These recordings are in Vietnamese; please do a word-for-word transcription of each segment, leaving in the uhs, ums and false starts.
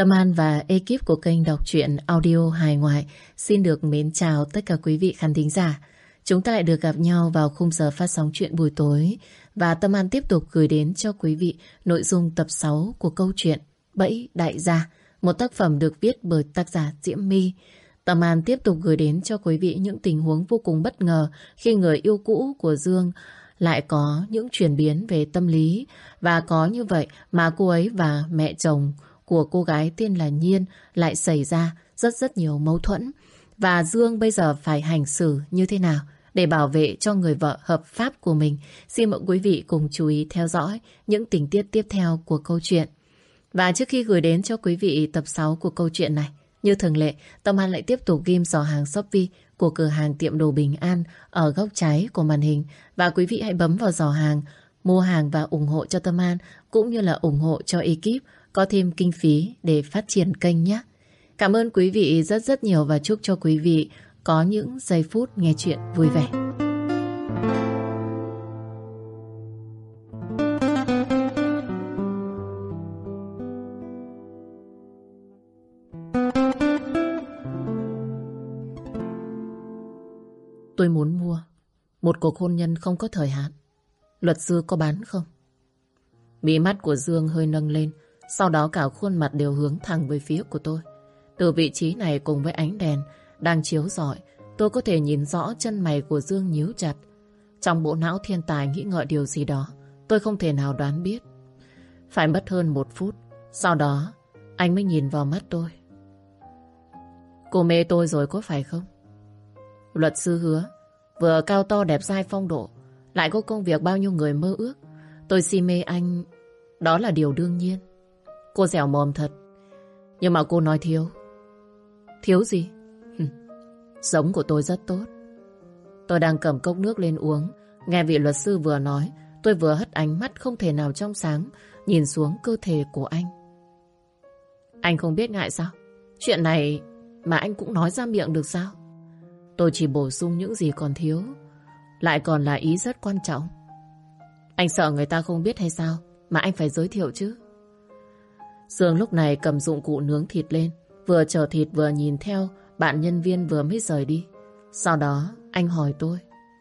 Tâm An và ekip của kênh đọc truyện audio hài ngoại xin được mến chào tất cả quý vị khán thính giả. Chúng ta lại được gặp nhau vào khung giờ phát sóng truyện buổi tối và Tâm An tiếp tục gửi đến cho quý vị nội dung tập sáu của câu chuyện Bẫy Đại Gia, một tác phẩm được viết bởi tác giả Diễm My. Tâm An tiếp tục gửi đến cho quý vị những tình huống vô cùng bất ngờ khi người yêu cũ của Dương lại có những chuyển biến về tâm lý, và có như vậy mà cô ấy và mẹ chồng của cô gái tên là Nhiên lại xảy ra rất rất nhiều mâu thuẫn. Và Dương bây giờ phải hành xử như thế nào để bảo vệ cho người vợ hợp pháp của mình? Xin mời quý vị cùng chú ý theo dõi những tình tiết tiếp theo của câu chuyện. Và trước khi gửi đến cho quý vị tập sáu của câu chuyện này, như thường lệ, Tâm An lại tiếp tục ghim giỏ hàng Shopee của cửa hàng tiệm đồ Bình An ở góc trái của màn hình. Và quý vị hãy bấm vào giỏ hàng, mua hàng và ủng hộ cho Tâm An, cũng như là ủng hộ cho ekip có thêm kinh phí để phát triển kênh nhé. Cảm ơn quý vị rất rất nhiều và chúc cho quý vị có những giây phút nghe chuyện vui vẻ. Tôi muốn mua một cuộc hôn nhân không có thời hạn. Luật sư có bán không? Mí mắt của Dương hơi nâng lên, sau đó cả khuôn mặt đều hướng thẳng về phía của tôi. Từ vị trí này cùng với ánh đèn đang chiếu rọi, tôi có thể nhìn rõ chân mày của Dương nhíu chặt. Trong bộ não thiên tài nghĩ ngợi điều gì đó, tôi không thể nào đoán biết. Phải mất hơn một phút, sau đó anh mới nhìn vào mắt tôi. Cô mê tôi rồi có phải không? Luật sư hứa, vừa cao to đẹp dai phong độ, lại có công việc bao nhiêu người mơ ước. Tôi si mê anh, đó là điều đương nhiên. Cô dẻo mồm thật. Nhưng mà cô nói thiếu. Thiếu gì? Giống của tôi rất tốt. Tôi đang cầm cốc nước lên uống, nghe vị luật sư vừa nói, tôi vừa hất ánh mắt không thể nào trong sáng nhìn xuống cơ thể của anh. Anh không biết ngại sao? Chuyện này mà anh cũng nói ra miệng được sao? Tôi chỉ bổ sung những gì còn thiếu, lại còn là ý rất quan trọng. Anh sợ người ta không biết hay sao mà anh phải giới thiệu chứ? Dương lúc này cầm dụng cụ nướng thịt lên, vừa chở thịt vừa nhìn theo bạn nhân viên vừa mới rời đi. Sau đó anh hỏi tôi,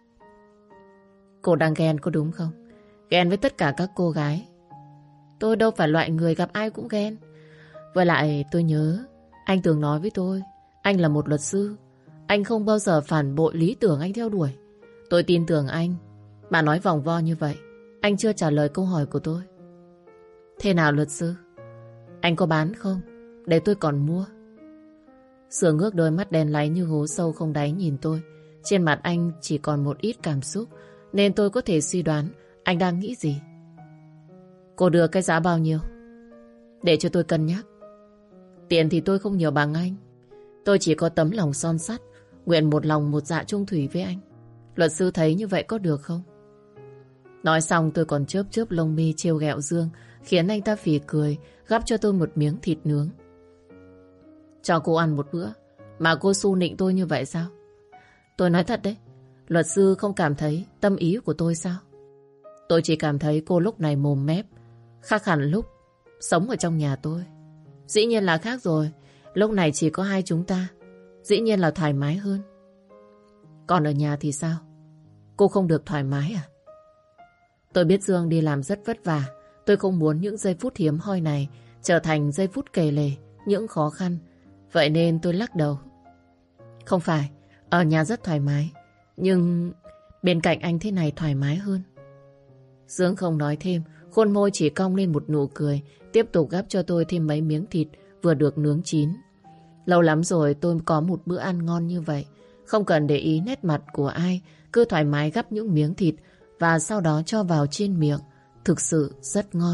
cô đang ghen có đúng không? Ghen với tất cả các cô gái. Tôi đâu phải loại người gặp ai cũng ghen. Với lại tôi nhớ anh từng nói với tôi, anh là một luật sư, anh không bao giờ phản bội lý tưởng anh theo đuổi. Tôi tin tưởng anh, mà nói vòng vo như vậy. Anh chưa trả lời câu hỏi của tôi. Thế nào luật sư? Anh có bán không? Để tôi còn mua. Sửa ngước đôi mắt đen láy như hố sâu không đáy nhìn tôi. Trên mặt anh chỉ còn một ít cảm xúc, nên tôi có thể suy đoán anh đang nghĩ gì. Cô đưa cái giá bao nhiêu? Để cho tôi cân nhắc. Tiền thì tôi không nhiều bằng anh. Tôi chỉ có tấm lòng son sắt, nguyện một lòng một dạ chung thủy với anh. Luật sư thấy như vậy có được không? Nói xong tôi còn chớp chớp lông mi trêu ghẹo Dương, khiến anh ta phì cười, gắp cho tôi một miếng thịt nướng. Cho cô ăn một bữa mà cô su nịnh tôi như vậy sao? Tôi nói thật đấy, luật sư không cảm thấy tâm ý của tôi sao? Tôi chỉ cảm thấy cô lúc này mồm mép khác hẳn lúc sống ở trong nhà tôi. Dĩ nhiên là khác rồi. Lúc này chỉ có hai chúng ta, dĩ nhiên là thoải mái hơn. Còn ở nhà thì sao? Cô không được thoải mái à? Tôi biết Dương đi làm rất vất vả. Tôi không muốn những giây phút hiếm hoi này trở thành giây phút kề lể những khó khăn. Vậy nên tôi lắc đầu. Không phải, ở nhà rất thoải mái, nhưng bên cạnh anh thế này thoải mái hơn. Dương không nói thêm, khuôn môi chỉ cong lên một nụ cười, tiếp tục gắp cho tôi thêm mấy miếng thịt vừa được nướng chín. Lâu lắm rồi tôi có một bữa ăn ngon như vậy, không cần để ý nét mặt của ai, cứ thoải mái gắp những miếng thịt và sau đó cho vào trên miệng. Thực sự rất ngon.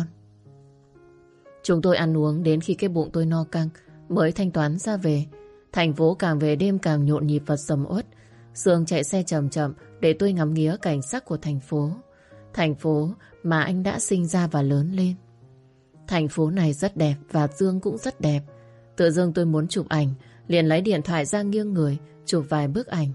Chúng tôi ăn uống đến khi cái bụng tôi no căng mới thanh toán ra về. Thành phố càng về đêm càng nhộn nhịp và sầm uất. Sương chạy xe chậm chậm để tôi ngắm nghía cảnh sắc của thành phố. Thành phố mà anh đã sinh ra và lớn lên. Thành phố này rất đẹp và Dương cũng rất đẹp. Tự dưng tôi muốn chụp ảnh, liền lấy điện thoại ra nghiêng người chụp vài bức ảnh.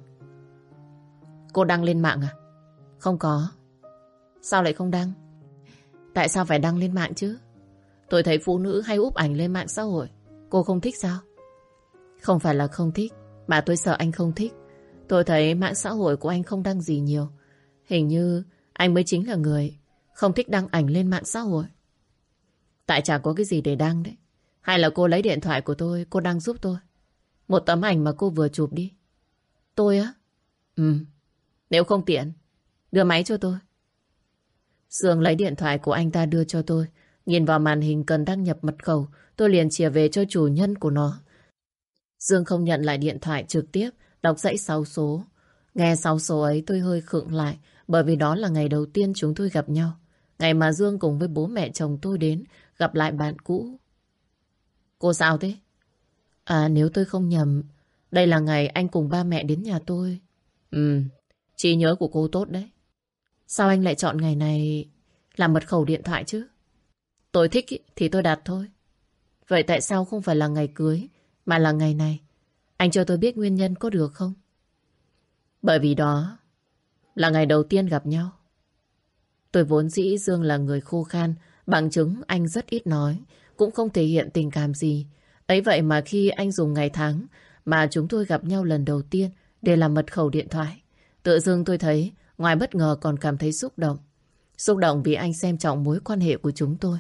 Cô đăng lên mạng à? Không có. Sao lại không đăng? Tại sao phải đăng lên mạng chứ? Tôi thấy phụ nữ hay úp ảnh lên mạng xã hội Cô không thích sao? Không phải là không thích, mà tôi sợ anh không thích. Tôi thấy mạng xã hội của anh không đăng gì nhiều. Hình như anh mới chính là người không thích đăng ảnh lên mạng xã hội. Tại chả có cái gì để đăng đấy. Hay là cô lấy điện thoại của tôi, cô đăng giúp tôi một tấm ảnh mà cô vừa chụp đi. Tôi á? Ừ. Nếu không tiện, đưa máy cho tôi. Dương lấy điện thoại của anh ta đưa cho tôi. Nhìn vào màn hình cần đăng nhập mật khẩu, tôi liền chìa về cho chủ nhân của nó. Dương không nhận lại điện thoại trực tiếp, đọc dãy sáu số. Nghe sáu số ấy tôi hơi khựng lại, bởi vì đó là ngày đầu tiên chúng tôi gặp nhau. Ngày mà Dương cùng với bố mẹ chồng tôi đến gặp lại bạn cũ. Cô sao thế? À, nếu tôi không nhầm, đây là ngày anh cùng ba mẹ đến nhà tôi. Ừ, trí nhớ của cô tốt đấy. Sao anh lại chọn ngày này làm mật khẩu điện thoại chứ? Tôi thích ý, thì tôi đặt thôi. Vậy tại sao không phải là ngày cưới mà là ngày này? Anh cho tôi biết nguyên nhân có được không? Bởi vì đó là ngày đầu tiên gặp nhau. Tôi vốn dĩ Dương là người khô khan, bằng chứng anh rất ít nói, cũng không thể hiện tình cảm gì. Ấy vậy mà khi anh dùng ngày tháng mà chúng tôi gặp nhau lần đầu tiên để làm mật khẩu điện thoại, tự dưng tôi thấy ngoài bất ngờ còn cảm thấy xúc động. Xúc động vì anh xem trọng mối quan hệ của chúng tôi.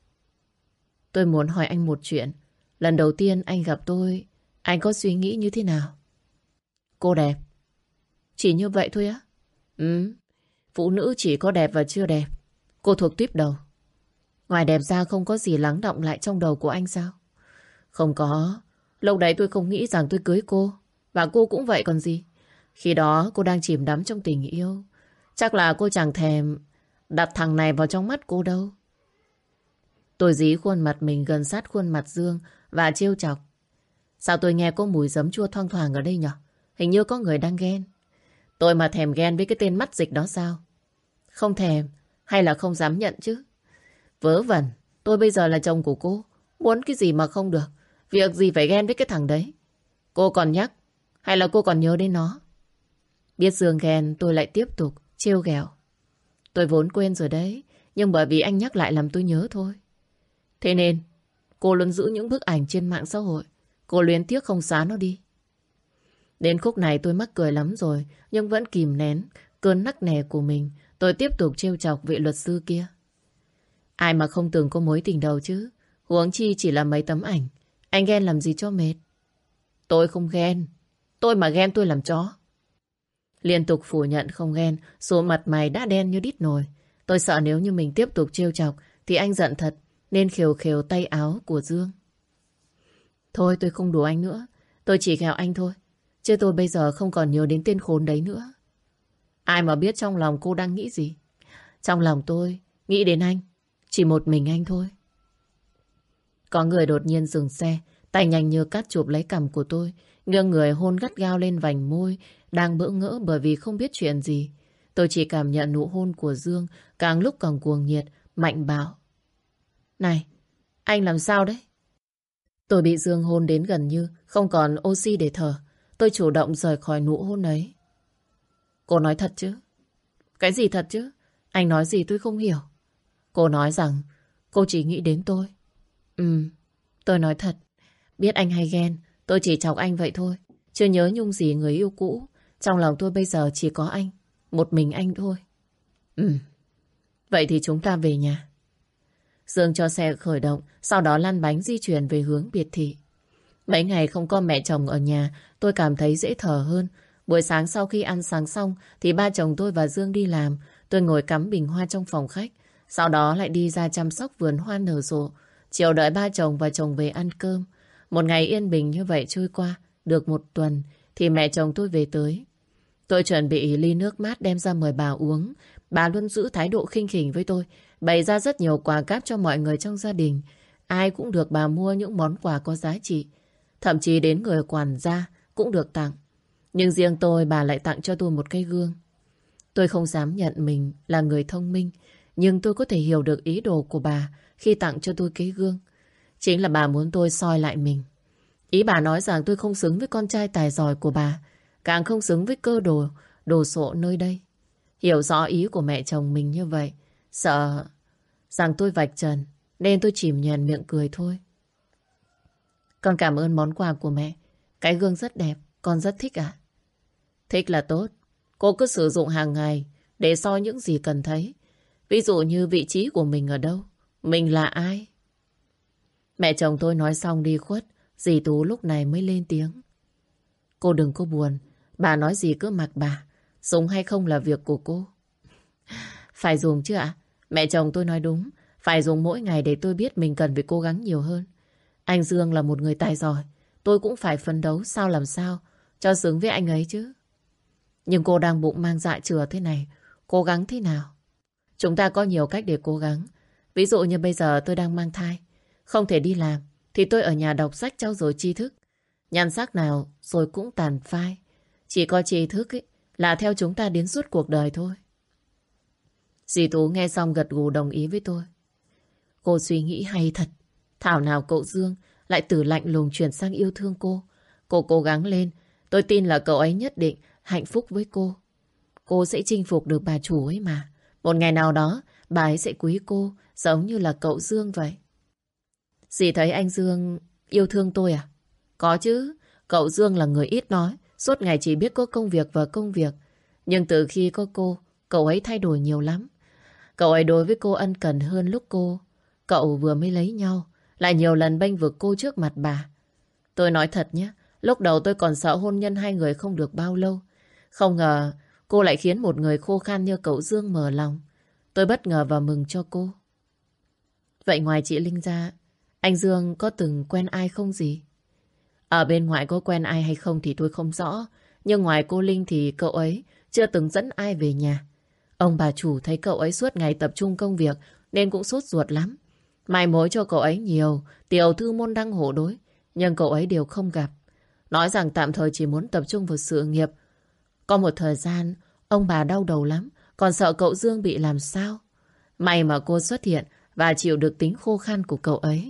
Tôi muốn hỏi anh một chuyện. Lần đầu tiên anh gặp tôi, anh có suy nghĩ như thế nào? Cô đẹp. Chỉ như vậy thôi á? Ừ. Phụ nữ chỉ có đẹp và chưa đẹp. Cô thuộc tuýp đầu. Ngoài đẹp ra không có gì lắng đọng lại trong đầu của anh sao? Không có. Lúc đấy tôi không nghĩ rằng tôi cưới cô. Và cô cũng vậy còn gì. Khi đó cô đang chìm đắm trong tình yêu. Chắc là cô chẳng thèm đặt thằng này vào trong mắt cô đâu. Tôi dí khuôn mặt mình gần sát khuôn mặt Dương và trêu chọc. Sao tôi nghe có mùi giấm chua thoang thoảng ở đây nhỉ? Hình như có người đang ghen. Tôi mà thèm ghen với cái tên mắt dịch đó sao? Không thèm hay là không dám nhận chứ? Vớ vẩn, tôi bây giờ là chồng của cô. Muốn cái gì mà không được. Việc gì phải ghen với cái thằng đấy? Cô còn nhắc hay là cô còn nhớ đến nó? Biết Dương ghen tôi lại tiếp tục trêu ghẹo. Tôi vốn quên rồi đấy, nhưng bởi vì anh nhắc lại làm tôi nhớ thôi. Thế nên cô luôn giữ những bức ảnh trên mạng xã hội. Cô luyến tiếc không xóa nó đi. Đến khúc này tôi mắc cười lắm rồi, nhưng vẫn kìm nén cơn nắc nẻ của mình. Tôi tiếp tục trêu chọc vị luật sư kia. Ai mà không từng có mối tình đầu chứ? Huống chi chỉ là mấy tấm ảnh. Anh ghen làm gì cho mệt? Tôi không ghen. Tôi mà ghen tôi làm chó. Liên tục phủ nhận không ghen, số mặt mày đã đen như đít nồi. Tôi sợ nếu như mình tiếp tục trêu chọc thì anh giận thật, nên khều khều tay áo của Dương. Thôi tôi không đùa anh nữa. Tôi chỉ ghẹo anh thôi. Chứ tôi bây giờ không còn nhớ đến tên khốn đấy nữa. Ai mà biết trong lòng cô đang nghĩ gì? Trong lòng tôi nghĩ đến anh. Chỉ một mình anh thôi. Có người đột nhiên dừng xe, tay nhanh như cắt chụp lấy cằm của tôi, nghiêng người hôn gắt gao lên vành môi, đang bỡ ngỡ bởi vì không biết chuyện gì. Tôi chỉ cảm nhận nụ hôn của Dương càng lúc càng cuồng nhiệt, mạnh bạo. Này, anh làm sao đấy? Tôi bị Dương hôn đến gần như không còn oxy để thở. Tôi chủ động rời khỏi nụ hôn ấy. Cô nói thật chứ? Cái gì thật chứ? Anh nói gì tôi không hiểu. Cô nói rằng cô chỉ nghĩ đến tôi. Ừ, tôi nói thật. Biết anh hay ghen, tôi chỉ chọc anh vậy thôi. Chưa nhớ nhung gì người yêu cũ. Trong lòng tôi bây giờ chỉ có anh. Một mình anh thôi. Ừ, vậy thì chúng ta về nhà. Dương cho xe khởi động, sau đó lăn bánh di chuyển về hướng biệt thị. Mấy ngày không có mẹ chồng ở nhà, tôi cảm thấy dễ thở hơn. Buổi sáng sau khi ăn sáng xong thì ba chồng tôi và Dương đi làm. Tôi ngồi cắm bình hoa trong phòng khách, sau đó lại đi ra chăm sóc vườn hoa nở rộ. Chiều đợi ba chồng và chồng về ăn cơm. Một ngày yên bình như vậy trôi qua, được một tuần thì mẹ chồng tôi về tới. Tôi chuẩn bị ly nước mát đem ra mời bà uống. Bà luôn giữ thái độ khinh khỉnh với tôi, bày ra rất nhiều quà cáp cho mọi người trong gia đình. Ai cũng được bà mua những món quà có giá trị. Thậm chí đến người quản gia cũng được tặng. Nhưng riêng tôi, bà lại tặng cho tôi một cây gương. Tôi không dám nhận mình là người thông minh, nhưng tôi có thể hiểu được ý đồ của bà khi tặng cho tôi cái gương. Chính là bà muốn tôi soi lại mình. Ý bà nói rằng tôi không xứng với con trai tài giỏi của bà, càng không xứng với cơ đồ, đồ sộ nơi đây. Hiểu rõ ý của mẹ chồng mình như vậy, sợ rằng tôi vạch trần, nên tôi chìm nhoẻn miệng cười thôi. Con cảm ơn món quà của mẹ. Cái gương rất đẹp, con rất thích ạ. Thích là tốt. Cô cứ sử dụng hàng ngày để soi những gì cần thấy. Ví dụ như vị trí của mình ở đâu, mình là ai. Mẹ chồng tôi nói xong đi khuất, dì Tú lúc này mới lên tiếng. Cô đừng có buồn, bà nói gì cứ mặc bà. Dùng hay không là việc của cô. Phải dùng chứ ạ? Mẹ chồng tôi nói đúng. Phải dùng mỗi ngày để tôi biết mình cần phải cố gắng nhiều hơn. Anh Dương là một người tài giỏi. Tôi cũng phải phấn đấu sao làm sao cho xứng với anh ấy chứ. Nhưng cô đang bụng mang dạ chửa thế này, cố gắng thế nào? Chúng ta có nhiều cách để cố gắng. Ví dụ như bây giờ tôi đang mang thai, không thể đi làm, thì tôi ở nhà đọc sách trau dồi tri thức. Nhan sắc nào rồi cũng tàn phai. Chỉ có tri thức ấy, là theo chúng ta đến suốt cuộc đời thôi. Dì Tú nghe xong gật gù đồng ý với tôi. Cô suy nghĩ hay thật. Thảo nào cậu Dương lại từ lạnh lùng chuyển sang yêu thương cô. Cô cố gắng lên. Tôi tin là cậu ấy nhất định hạnh phúc với cô. Cô sẽ chinh phục được bà chủ ấy mà. Một ngày nào đó, bà ấy sẽ quý cô giống như là cậu Dương vậy. Dì thấy anh Dương yêu thương tôi à? Có chứ. Cậu Dương là người ít nói. Suốt ngày chỉ biết có công việc và công việc. Nhưng từ khi có cô, cậu ấy thay đổi nhiều lắm. Cậu ấy đối với cô ân cần hơn lúc cô Cậu vừa mới lấy nhau, lại nhiều lần bênh vực cô trước mặt bà. Tôi nói thật nhé, lúc đầu tôi còn sợ hôn nhân hai người không được bao lâu. Không ngờ cô lại khiến một người khô khan như cậu Dương mở lòng. Tôi bất ngờ và mừng cho cô. Vậy ngoài chị Linh ra, anh Dương có từng quen ai không gì? Ở bên ngoài có quen ai hay không thì tôi không rõ. Nhưng ngoài cô Linh thì cậu ấy chưa từng dẫn ai về nhà. Ông bà chủ thấy cậu ấy suốt ngày tập trung công việc nên cũng sốt ruột lắm. Mai mối cho cậu ấy nhiều, tiểu thư môn đăng hộ đối, nhưng cậu ấy đều không gặp. Nói rằng tạm thời chỉ muốn tập trung vào sự nghiệp. Có một thời gian, ông bà đau đầu lắm, còn sợ cậu Dương bị làm sao. May mà cô xuất hiện và chịu được tính khô khan của cậu ấy.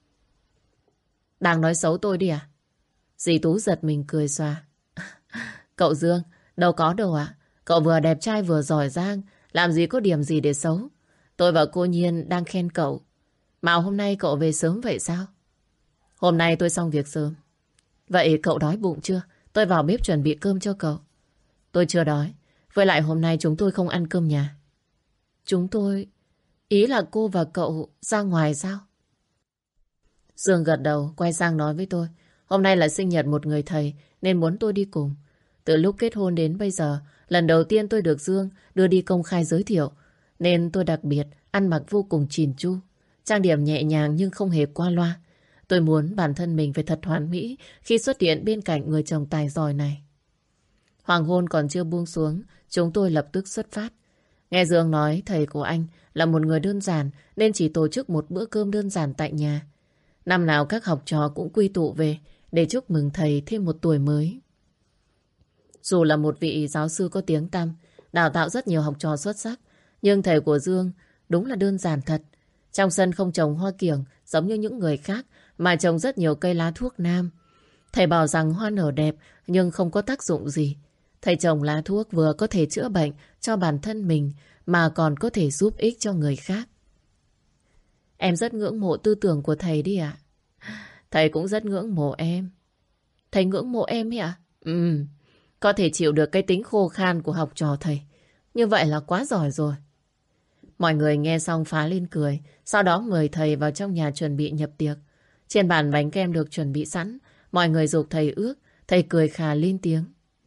Đang nói xấu tôi đi à? Dì Tú giật mình cười xòa. Cậu Dương, đâu có đâu ạ. Cậu vừa đẹp trai vừa giỏi giang, làm gì có điểm gì để xấu. Tôi và cô Nhiên đang khen cậu. Mà hôm nay cậu về sớm vậy sao? Hôm nay tôi xong việc sớm. Vậy cậu đói bụng chưa? Tôi vào bếp chuẩn bị cơm cho cậu. Tôi chưa đói. Với lại hôm nay chúng tôi không ăn cơm nhà. Chúng tôi... Ý là cô và cậu ra ngoài sao? Dương gật đầu, quay sang nói với tôi. Hôm nay là sinh nhật một người thầy nên muốn tôi đi cùng. Từ lúc kết hôn đến bây giờ, lần đầu tiên tôi được Dương đưa đi công khai giới thiệu. Nên tôi đặc biệt ăn mặc vô cùng chỉn chu. Trang điểm nhẹ nhàng nhưng không hề qua loa. Tôi muốn bản thân mình phải thật hoàn mỹ khi xuất hiện bên cạnh người chồng tài giỏi này. Hoàng hôn còn chưa buông xuống, chúng tôi lập tức xuất phát. Nghe Dương nói thầy của anh là một người đơn giản nên chỉ tổ chức một bữa cơm đơn giản tại nhà. Năm nào các học trò cũng quy tụ về để chúc mừng thầy thêm một tuổi mới. Dù là một vị giáo sư có tiếng tăm, đào tạo rất nhiều học trò xuất sắc, nhưng thầy của Dương đúng là đơn giản thật. Trong sân không trồng hoa kiểng giống như những người khác, mà trồng rất nhiều cây lá thuốc nam. Thầy bảo rằng hoa nở đẹp nhưng không có tác dụng gì. Thầy trồng lá thuốc vừa có thể chữa bệnh cho bản thân mình mà còn có thể giúp ích cho người khác. Em rất ngưỡng mộ tư tưởng của thầy đi ạ. Thầy cũng rất ngưỡng mộ em. Thầy ngưỡng mộ em ấy ạ? Ừ, có thể chịu được cái tính khô khan của học trò thầy. Như vậy là quá giỏi rồi. Mọi người nghe xong phá lên cười. Sau đó mời thầy vào trong nhà chuẩn bị nhập tiệc. Trên bàn bánh kem được chuẩn bị sẵn. Mọi người giục thầy ước. Thầy cười khà lên tiếng.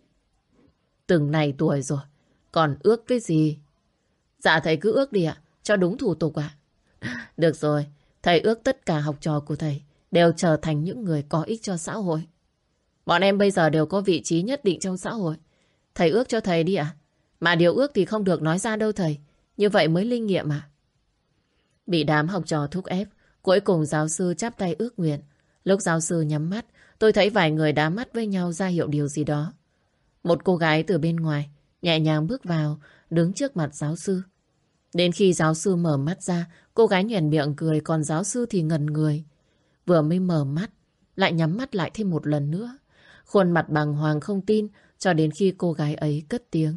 Từng này tuổi rồi, còn ước cái gì? Dạ thầy cứ ước đi ạ, cho đúng thủ tục ạ. Được rồi, thầy ước tất cả học trò của thầy đều trở thành những người có ích cho xã hội. Bọn em bây giờ đều có vị trí nhất định trong xã hội. Thầy ước cho thầy đi ạ. Mà điều ước thì không được nói ra đâu thầy. Như vậy mới linh nghiệm ạ. Bị đám học trò thúc ép, cuối cùng giáo sư chắp tay ước nguyện. Lúc giáo sư nhắm mắt, tôi thấy vài người đá mắt với nhau ra hiệu điều gì đó. Một cô gái từ bên ngoài nhẹ nhàng bước vào, đứng trước mặt giáo sư. Đến khi giáo sư mở mắt ra, cô gái nhoẻn miệng cười, còn giáo sư thì ngẩn người. Vừa mới mở mắt, lại nhắm mắt lại thêm một lần nữa. Khuôn mặt bàng hoàng không tin, cho đến khi cô gái ấy cất tiếng.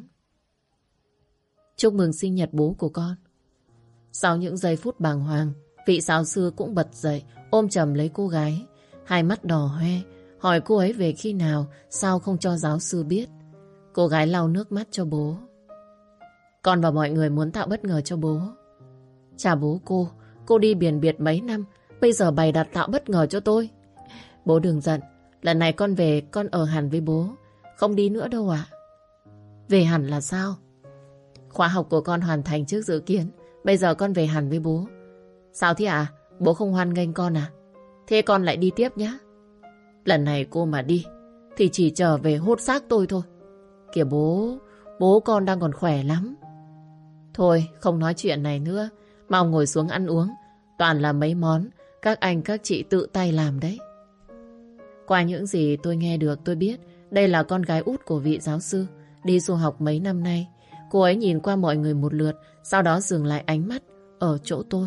Chúc mừng sinh nhật bố của con. Sau những giây phút bàng hoàng, vị giáo sư cũng bật dậy, ôm chầm lấy cô gái. hai mắt đỏ hoe, hỏi cô ấy về khi nào, sao không cho giáo sư biết. Cô gái lau nước mắt cho bố. Con và mọi người muốn tạo bất ngờ cho bố. Chà bố cô, cô đi biển biệt mấy năm, bây giờ bày đặt tạo bất ngờ cho tôi. Bố đừng giận, lần này con về con ở hẳn với bố, không đi nữa đâu ạ. Về hẳn là sao? Khóa học của con hoàn thành trước dự kiến, bây giờ con về hẳn với bố. Sao thế ạ? Bố không hoan nghênh con à? Thế con lại đi tiếp nhé. Lần này cô mà đi thì chỉ trở về hốt xác tôi thôi. Kìa bố, bố con đang còn khỏe lắm. Thôi không nói chuyện này nữa, mau ngồi xuống ăn uống. Toàn là mấy món các anh các chị tự tay làm đấy. Qua những gì tôi nghe được tôi biết đây là con gái út của vị giáo sư, đi du học mấy năm nay. Cô ấy nhìn qua mọi người một lượt, sau đó dừng lại ánh mắt ở chỗ tôi.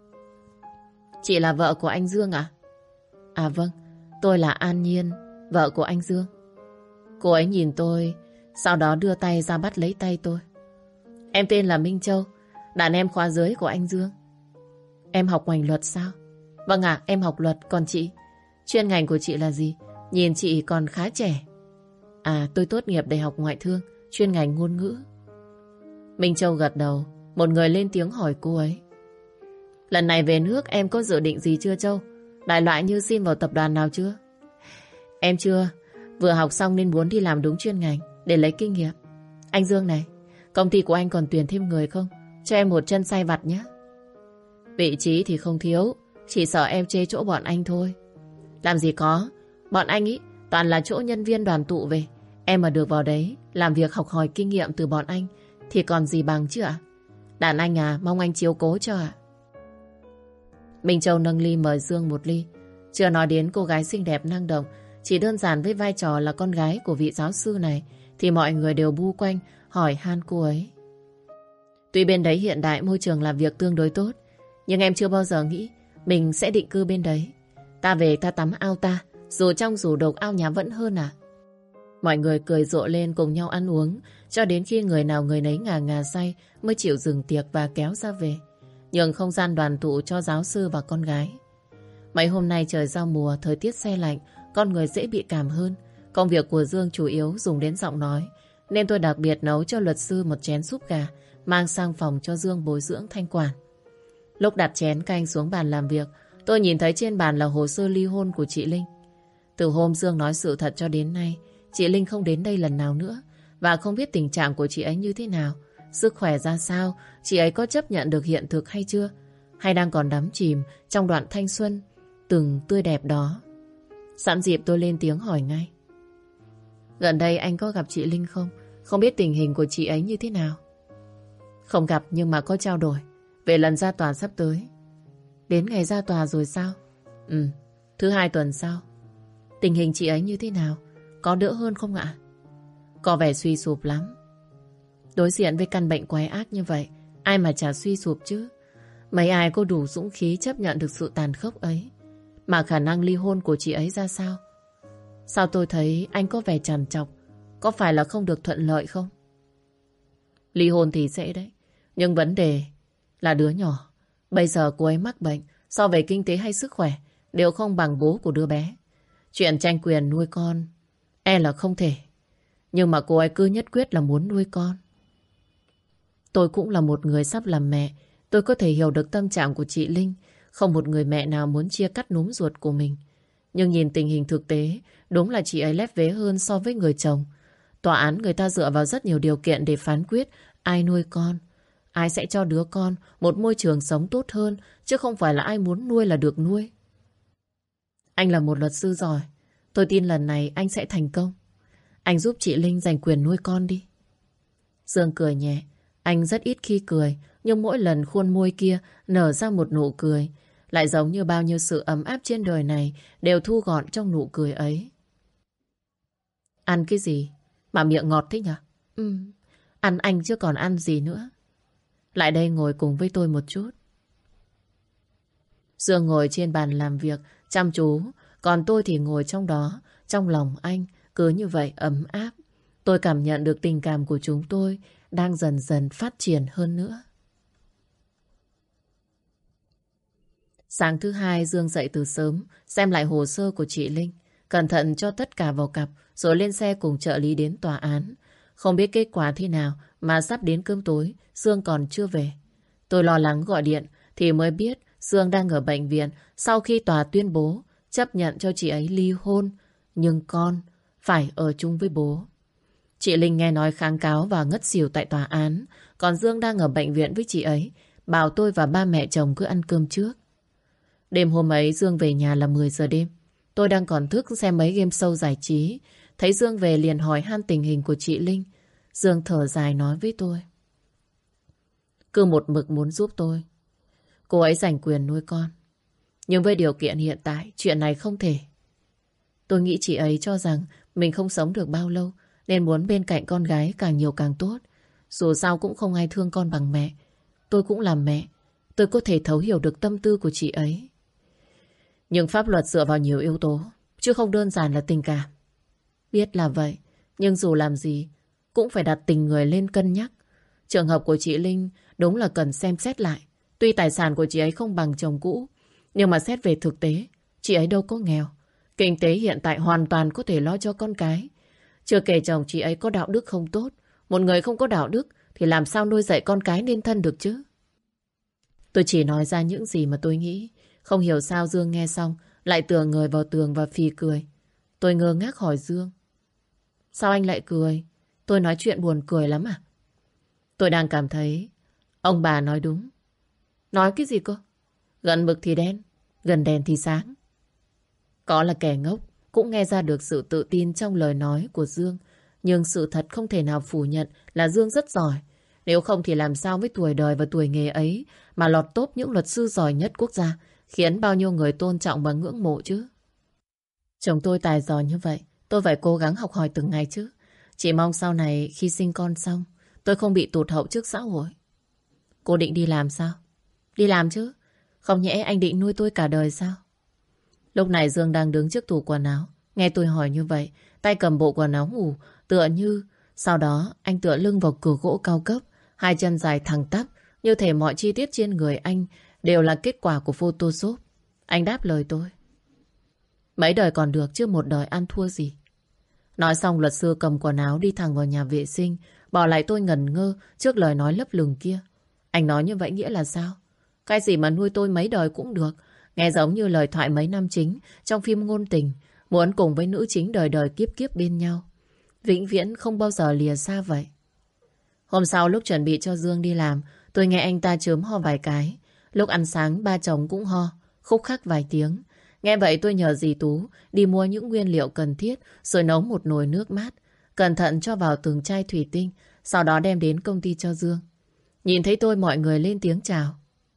Chị là vợ của anh Dương à? À vâng, tôi là An Nhiên, vợ của anh Dương. Cô ấy nhìn tôi, sau đó đưa tay ra bắt lấy tay tôi. Em tên là Minh Châu, đàn em khóa dưới của anh Dương. Em học ngành luật sao? Vâng ạ, em học luật, còn chị? Chuyên ngành của chị là gì? Nhìn chị còn khá trẻ. À, tôi tốt nghiệp đại học ngoại thương, chuyên ngành ngôn ngữ. Minh Châu gật đầu, một người lên tiếng hỏi cô ấy. Lần này về nước em có dự định gì chưa Châu? Đại loại như xin vào tập đoàn nào chưa? Em chưa, vừa học xong nên muốn đi làm đúng chuyên ngành để lấy kinh nghiệm. Anh Dương này, công ty của anh còn tuyển thêm người không? Cho em một chân sai vặt nhé. Vị trí thì không thiếu, chỉ sợ em chê chỗ bọn anh thôi. Làm gì có, bọn anh ý toàn là chỗ nhân viên đoàn tụ về. Em mà được vào đấy làm việc học hỏi kinh nghiệm từ bọn anh thì còn gì bằng chứ ạ? Đàn anh à, mong anh chiếu cố cho ạ. Minh Châu nâng ly mời Dương một ly. Chưa nói đến cô gái xinh đẹp năng động, chỉ đơn giản với vai trò là con gái của vị giáo sư này thì mọi người đều bu quanh hỏi han cô ấy. Tuy bên đấy hiện đại môi trường làm việc tương đối tốt, nhưng em chưa bao giờ nghĩ mình sẽ định cư bên đấy. Ta về ta tắm ao ta, dù trong dù độc ao nhà vẫn hơn à. Mọi người cười rộ lên cùng nhau ăn uống, cho đến khi người nào người nấy ngà ngà say mới chịu dừng tiệc và kéo ra về, nhường không gian đoàn tụ cho giáo sư và con gái. Mấy hôm nay trời giao mùa, thời tiết se lạnh, con người dễ bị cảm hơn. Công việc của Dương chủ yếu dùng đến giọng nói, nên tôi đặc biệt nấu cho luật sư một chén súp gà, mang sang phòng cho Dương bồi dưỡng thanh quản. Lúc đặt chén canh xuống bàn làm việc, tôi nhìn thấy trên bàn là hồ sơ ly hôn của chị Linh. Từ hôm Dương nói sự thật cho đến nay, chị Linh không đến đây lần nào nữa, và không biết tình trạng của chị ấy như thế nào, sức khỏe ra sao, chị ấy có chấp nhận được hiện thực hay chưa, hay đang còn đắm chìm trong đoạn thanh xuân từng tươi đẹp đó. Sẵn dịp tôi lên tiếng hỏi ngay. Gần đây anh có gặp chị Linh không? Không biết tình hình của chị ấy như thế nào? Không gặp nhưng mà có trao đổi về lần ra tòa sắp tới. Đến ngày ra tòa rồi sao? Ừ, thứ hai tuần sau. Tình hình chị ấy như thế nào? Có đỡ hơn không ạ? Có vẻ suy sụp lắm. Đối diện với căn bệnh quái ác như vậy, ai mà chả suy sụp chứ. Mấy ai có đủ dũng khí chấp nhận được sự tàn khốc ấy. Mà khả năng ly hôn của chị ấy ra sao? Sao tôi thấy anh có vẻ trằn trọc? Có phải là không được thuận lợi không? Ly hôn thì dễ đấy, nhưng vấn đề là đứa nhỏ. Bây giờ cô ấy mắc bệnh, so về kinh tế hay sức khỏe đều không bằng bố của đứa bé. Chuyện tranh quyền nuôi con e là không thể. Nhưng mà cô ấy cứ nhất quyết là muốn nuôi con. Tôi cũng là một người sắp làm mẹ, tôi có thể hiểu được tâm trạng của chị Linh. Không một người mẹ nào muốn chia cắt núm ruột của mình. Nhưng nhìn tình hình thực tế, đúng là chị ấy lép vế hơn so với người chồng. Tòa án người ta dựa vào rất nhiều điều kiện để phán quyết ai nuôi con, ai sẽ cho đứa con một môi trường sống tốt hơn, chứ không phải là ai muốn nuôi là được nuôi. Anh là một luật sư giỏi, tôi tin lần này anh sẽ thành công. Anh giúp chị Linh giành quyền nuôi con đi. Dương cười nhẹ. Anh rất ít khi cười, nhưng mỗi lần khuôn môi kia nở ra một nụ cười, lại giống như bao nhiêu sự ấm áp trên đời này đều thu gọn trong nụ cười ấy. Ăn cái gì mà miệng ngọt thế nhỉ? Ừ, ăn anh chứ còn ăn gì nữa. Lại đây ngồi cùng với tôi một chút. Dương ngồi trên bàn làm việc chăm chú, còn tôi thì ngồi trong đó. Trong lòng anh cứ như vậy ấm áp. Tôi cảm nhận được tình cảm của chúng tôi đang dần dần phát triển hơn nữa. Sáng thứ hai Dương dậy từ sớm, xem lại hồ sơ của chị Linh, cẩn thận cho tất cả vào cặp, rồi lên xe cùng trợ lý đến tòa án. Không biết kết quả thế nào mà sắp đến cơm tối, Dương còn chưa về. Tôi lo lắng gọi điện thì mới biết Dương đang ở bệnh viện sau khi tòa tuyên bố chấp nhận cho chị ấy ly hôn, nhưng con phải ở chung với bố. Chị Linh nghe nói kháng cáo và ngất xỉu tại tòa án, còn Dương đang ở bệnh viện với chị ấy, bảo tôi và ba mẹ chồng cứ ăn cơm trước. Đêm hôm ấy Dương về nhà là mười giờ đêm. Tôi đang còn thức xem mấy game show giải trí. Thấy Dương về liền hỏi han tình hình của chị Linh. Dương thở dài nói với tôi. Cứ một mực muốn giúp tôi. Cô ấy giành quyền nuôi con. Nhưng với điều kiện hiện tại, chuyện này không thể. Tôi nghĩ chị ấy cho rằng mình không sống được bao lâu, nên muốn bên cạnh con gái càng nhiều càng tốt. Dù sao cũng không ai thương con bằng mẹ. Tôi cũng là mẹ. Tôi có thể thấu hiểu được tâm tư của chị ấy. Nhưng pháp luật dựa vào nhiều yếu tố, chứ không đơn giản là tình cảm. Biết là vậy, nhưng dù làm gì cũng phải đặt tình người lên cân nhắc. Trường hợp của chị Linh đúng là cần xem xét lại. Tuy tài sản của chị ấy không bằng chồng cũ, nhưng mà xét về thực tế, chị ấy đâu có nghèo. Kinh tế hiện tại hoàn toàn có thể lo cho con cái. Chưa kể chồng chị ấy có đạo đức không tốt. Một người không có đạo đức thì làm sao nuôi dạy con cái nên thân được chứ? Tôi chỉ nói ra những gì mà tôi nghĩ. Không hiểu sao Dương nghe xong lại tựa người vào tường và phì cười. Tôi ngơ ngác hỏi Dương. Sao anh lại cười? Tôi nói chuyện buồn cười lắm à? Tôi đang cảm thấy ông bà nói đúng. Nói cái gì cơ? Gần mực thì đen, gần đèn thì sáng. Có là kẻ ngốc cũng nghe ra được sự tự tin trong lời nói của Dương. Nhưng sự thật không thể nào phủ nhận là Dương rất giỏi. Nếu không thì làm sao với tuổi đời và tuổi nghề ấy mà lọt top những luật sư giỏi nhất quốc gia, khiến bao nhiêu người tôn trọng và ngưỡng mộ chứ. Chồng tôi tài giỏi như vậy, tôi phải cố gắng học hỏi từng ngày chứ. Chỉ mong sau này khi sinh con xong, tôi không bị tụt hậu trước xã hội. Cô định đi làm sao? Đi làm chứ. Không nhẽ anh định nuôi tôi cả đời sao? Lúc này Dương đang đứng trước tủ quần áo. Nghe tôi hỏi như vậy, tay cầm bộ quần áo ngủ, tựa như... Sau đó anh tựa lưng vào cửa gỗ cao cấp, hai chân dài thẳng tắp, như thể mọi chi tiết trên người anh đều là kết quả của Photoshop. Anh đáp lời tôi. Mấy đời còn được chứ một đời ăn thua gì. Nói xong luật sư cầm quần áo đi thẳng vào nhà vệ sinh, bỏ lại tôi ngẩn ngơ trước lời nói lấp lửng kia. Anh nói như vậy nghĩa là sao? Cái gì mà nuôi tôi mấy đời cũng được. Nghe giống như lời thoại mấy năm chính trong phim ngôn tình, muốn cùng với nữ chính đời đời kiếp kiếp bên nhau, vĩnh viễn không bao giờ lìa xa vậy. Hôm sau lúc chuẩn bị cho Dương đi làm, tôi nghe anh ta chớm ho vài cái. Lúc ăn sáng ba chồng cũng ho, khúc khắc vài tiếng. Nghe vậy tôi nhờ dì Tú đi mua những nguyên liệu cần thiết, rồi nấu một nồi nước mát, cẩn thận cho vào từng chai thủy tinh, sau đó đem đến công ty cho Dương. Nhìn thấy tôi mọi người lên tiếng chào.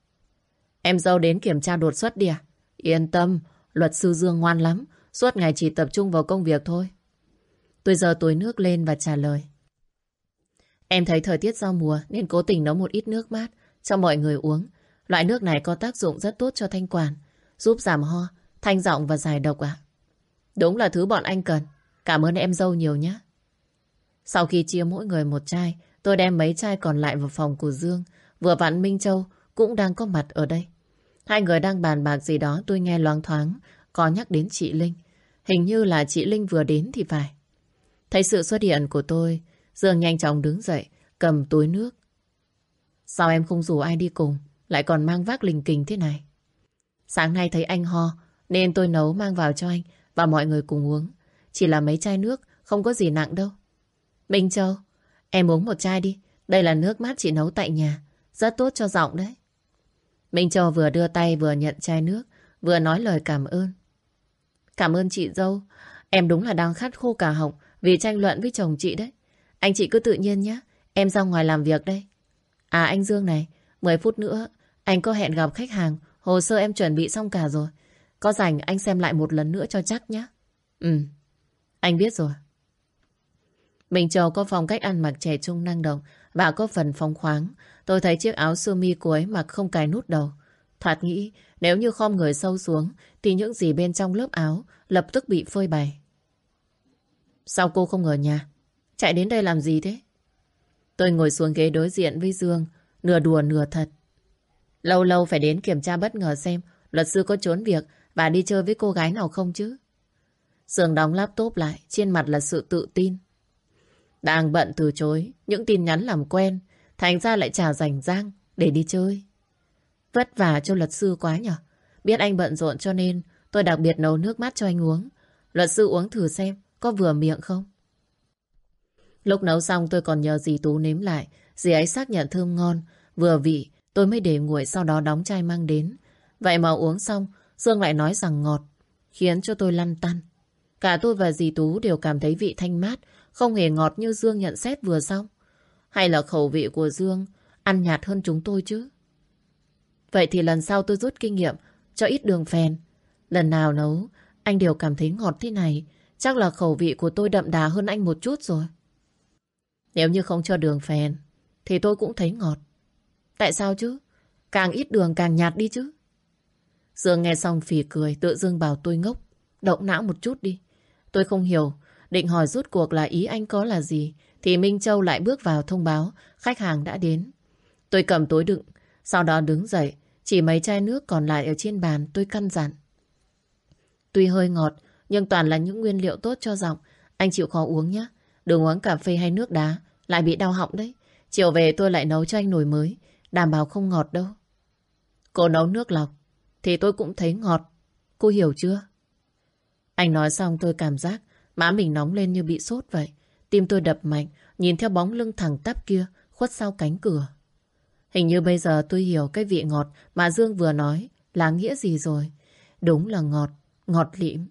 Em dâu đến kiểm tra đột xuất đi à? Yên tâm, luật sư Dương ngoan lắm, suốt ngày chỉ tập trung vào công việc thôi. Tôi giơ túi nước lên và trả lời. Em thấy thời tiết giao mùa nên cố tình nấu một ít nước mát cho mọi người uống. Loại nước này có tác dụng rất tốt cho thanh quản, giúp giảm ho, thanh giọng và giải độc ạ. Đúng là thứ bọn anh cần. Cảm ơn em dâu nhiều nhé. Sau khi chia mỗi người một chai, tôi đem mấy chai còn lại vào phòng của Dương. Vừa vặn Minh Châu cũng đang có mặt ở đây. Hai người đang bàn bạc gì đó, tôi nghe loáng thoáng có nhắc đến chị Linh. Hình như là chị Linh vừa đến thì phải. Thấy sự xuất hiện của tôi, Dương nhanh chóng đứng dậy, cầm túi nước. Sao em không rủ ai đi cùng, lại còn mang vác lình kình thế này? Sáng nay thấy anh ho, nên tôi nấu mang vào cho anh và mọi người cùng uống. Chỉ là mấy chai nước, không có gì nặng đâu. Minh Châu, em uống một chai đi. Đây là nước mát chị nấu tại nhà, rất tốt cho giọng đấy. Minh Châu vừa đưa tay vừa nhận chai nước, vừa nói lời cảm ơn. Cảm ơn chị dâu. Em đúng là đang khát khô cả họng vì tranh luận với chồng chị đấy. Anh chị cứ tự nhiên nhé. Em ra ngoài làm việc đây. À anh Dương này, mười phút nữa anh có hẹn gặp khách hàng. Hồ sơ em chuẩn bị xong cả rồi. Có rảnh anh xem lại một lần nữa cho chắc nhé. Ừ, anh biết rồi. Minh Châu có phong cách ăn mặc trẻ trung năng động và có phần phóng khoáng. Tôi thấy chiếc áo sơ mi của ấy mặc không cài nút đầu. Thoạt nghĩ nếu như khom người sâu xuống thì những gì bên trong lớp áo lập tức bị phơi bày. Sao cô không ở nhà? Chạy đến đây làm gì thế? Tôi ngồi xuống ghế đối diện với Dương, nửa đùa nửa thật. Lâu lâu phải đến kiểm tra bất ngờ xem luật sư có trốn việc và đi chơi với cô gái nào không chứ? Dương đóng laptop lại, trên mặt là sự tự tin. Đang bận từ chối những tin nhắn làm quen, thành ra lại trả rảnh rang để đi chơi. Vất vả cho luật sư quá nhở. Biết anh bận rộn cho nên tôi đặc biệt nấu nước mát cho anh uống. Luật sư uống thử xem có vừa miệng không. Lúc nấu xong tôi còn nhờ dì Tú nếm lại. Dì ấy xác nhận thơm ngon, vừa vị. Tôi mới để nguội, sau đó đóng chai mang đến. Vậy mà uống xong Dương lại nói rằng ngọt, khiến cho tôi lăn tăn. Cả tôi và dì Tú đều cảm thấy vị thanh mát, không hề ngọt như Dương nhận xét vừa xong. Hay là khẩu vị của Dương ăn nhạt hơn chúng tôi chứ? Vậy thì lần sau tôi rút kinh nghiệm, cho ít đường phèn. Lần nào nấu anh đều cảm thấy ngọt thế này, chắc là khẩu vị của tôi đậm đà hơn anh một chút rồi. Nếu như không cho đường phèn thì tôi cũng thấy ngọt. Tại sao chứ? Càng ít đường càng nhạt đi chứ. Dương nghe xong phì cười, tự dưng bảo tôi ngốc. Động não một chút đi. Tôi không hiểu, định hỏi rút cuộc là ý anh có là gì, thì Minh Châu lại bước vào thông báo khách hàng đã đến. Tôi cầm túi đựng, sau đó đứng dậy, chỉ mấy chai nước còn lại ở trên bàn. Tôi căn dặn. Tuy hơi ngọt, nhưng toàn là những nguyên liệu tốt cho giọng. Anh chịu khó uống nhé. Đừng uống cà phê hay nước đá, lại bị đau họng đấy. Chiều về tôi lại nấu cho anh nồi mới, đảm bảo không ngọt đâu. Cô nấu nước lọc thì tôi cũng thấy ngọt. Cô hiểu chưa? Anh nói xong tôi cảm giác má mình nóng lên như bị sốt vậy. Tim tôi đập mạnh, nhìn theo bóng lưng thẳng tắp kia khuất sau cánh cửa. Hình như bây giờ tôi hiểu cái vị ngọt mà Dương vừa nói là nghĩa gì rồi. Đúng là ngọt, ngọt lịm.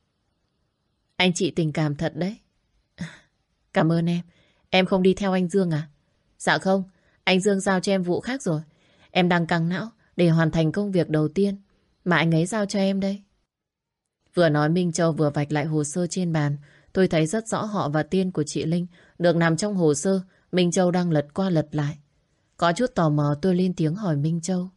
Anh chị tình cảm thật đấy. Cảm ơn em. Em không đi theo anh Dương à? Dạ không, anh Dương giao cho em vụ khác rồi. Em đang căng não để hoàn thành công việc đầu tiên mà anh ấy giao cho em đây. Vừa nói Minh Châu vừa vạch lại hồ sơ trên bàn. Tôi thấy rất rõ họ và tên của chị Linh được nằm trong hồ sơ. Minh Châu đang lật qua lật lại. Có chút tò mò tôi lên tiếng hỏi Minh Châu.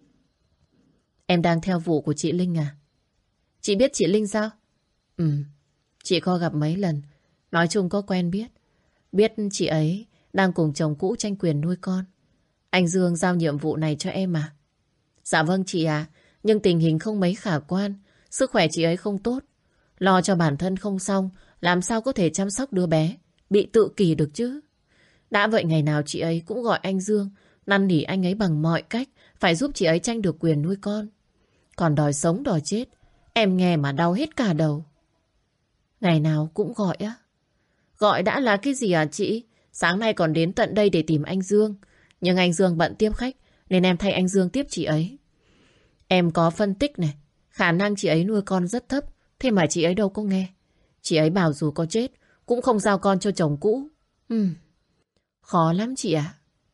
Em đang theo vụ của chị Linh à? Chị biết chị Linh sao? Ừ, chị có gặp mấy lần. Nói chung có quen biết. Biết chị ấy đang cùng chồng cũ tranh quyền nuôi con. Anh Dương giao nhiệm vụ này cho em à? Dạ vâng chị à. Nhưng tình hình không mấy khả quan. Sức khỏe chị ấy không tốt. Lo cho bản thân không xong, làm sao có thể chăm sóc đứa bé bị tự kỷ được chứ? Đã vậy ngày nào chị ấy cũng gọi anh Dương, năn nỉ anh ấy bằng mọi cách phải giúp chị ấy tranh được quyền nuôi con. Còn đòi sống đòi chết, em nghe mà đau hết cả đầu. Ngày nào cũng gọi á? Gọi đã là cái gì à chị? Sáng nay còn đến tận đây để tìm anh Dương. Nhưng anh Dương bận tiếp khách nên em thay anh Dương tiếp chị ấy. Em có phân tích này, khả năng chị ấy nuôi con rất thấp. Thế mà chị ấy đâu có nghe. Chị ấy bảo dù có chết cũng không giao con cho chồng cũ. Ừ, khó lắm chị ạ.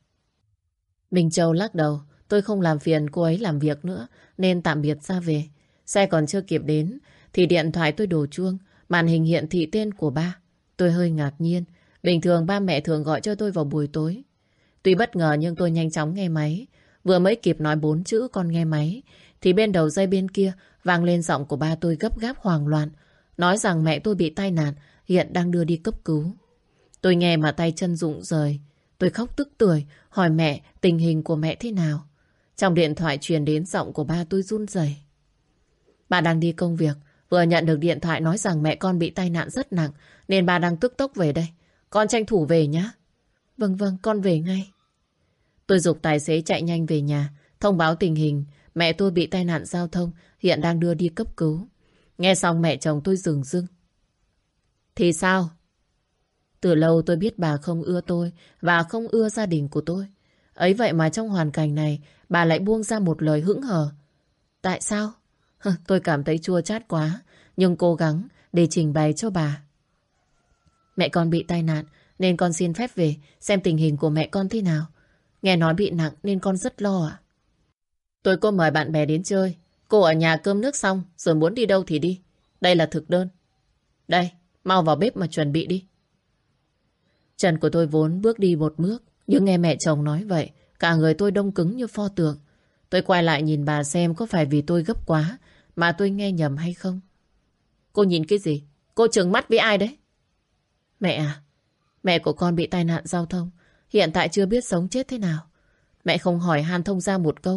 Minh Châu lắc đầu. Tôi không làm phiền cô ấy làm việc nữa nên tạm biệt ra về. Xe còn chưa kịp đến thì điện thoại tôi đổ chuông. Màn hình hiện thị tên của ba. Tôi hơi ngạc nhiên. Bình thường ba mẹ thường gọi cho tôi vào buổi tối. Tuy bất ngờ nhưng tôi nhanh chóng nghe máy. Vừa mới kịp nói bốn chữ con nghe máy thì bên đầu dây bên kia vang lên giọng của ba tôi gấp gáp hoảng loạn, nói rằng mẹ tôi bị tai nạn, hiện đang đưa đi cấp cứu. Tôi nghe mà tay chân rụng rời. Tôi khóc tức tưởi hỏi mẹ tình hình của mẹ thế nào. Trong điện thoại truyền đến giọng của ba tôi run rẩy. Bà đang đi công việc, vừa nhận được điện thoại nói rằng mẹ con bị tai nạn rất nặng nên bà đang tức tốc về đây. Con tranh thủ về nhé. Vâng vâng, con về ngay. Tôi giục tài xế chạy nhanh về nhà, thông báo tình hình mẹ tôi bị tai nạn giao thông, hiện đang đưa đi cấp cứu. Nghe xong mẹ chồng tôi rừng rưng. Thì sao? Từ lâu tôi biết bà không ưa tôi và không ưa gia đình của tôi. Ấy vậy mà trong hoàn cảnh này bà lại buông ra một lời hững hờ. Tại sao? Tôi cảm thấy chua chát quá, nhưng cố gắng để trình bày cho bà. Mẹ con bị tai nạn nên con xin phép về xem tình hình của mẹ con thế nào. Nghe nói bị nặng nên con rất lo ạ. Tôi có mời bạn bè đến chơi. Cô ở nhà cơm nước xong rồi muốn đi đâu thì đi. Đây là thực đơn. Đây, mau vào bếp mà chuẩn bị đi. Chân của tôi vốn bước đi một bước, nhưng nghe mẹ chồng nói vậy, cả người tôi đông cứng như pho tượng. Tôi quay lại nhìn bà xem có phải vì tôi gấp quá mà tôi nghe nhầm hay không. Cô nhìn cái gì? Cô trừng mắt với ai đấy? Mẹ à, mẹ của con bị tai nạn giao thông, hiện tại chưa biết sống chết thế nào. Mẹ không hỏi han thông ra một câu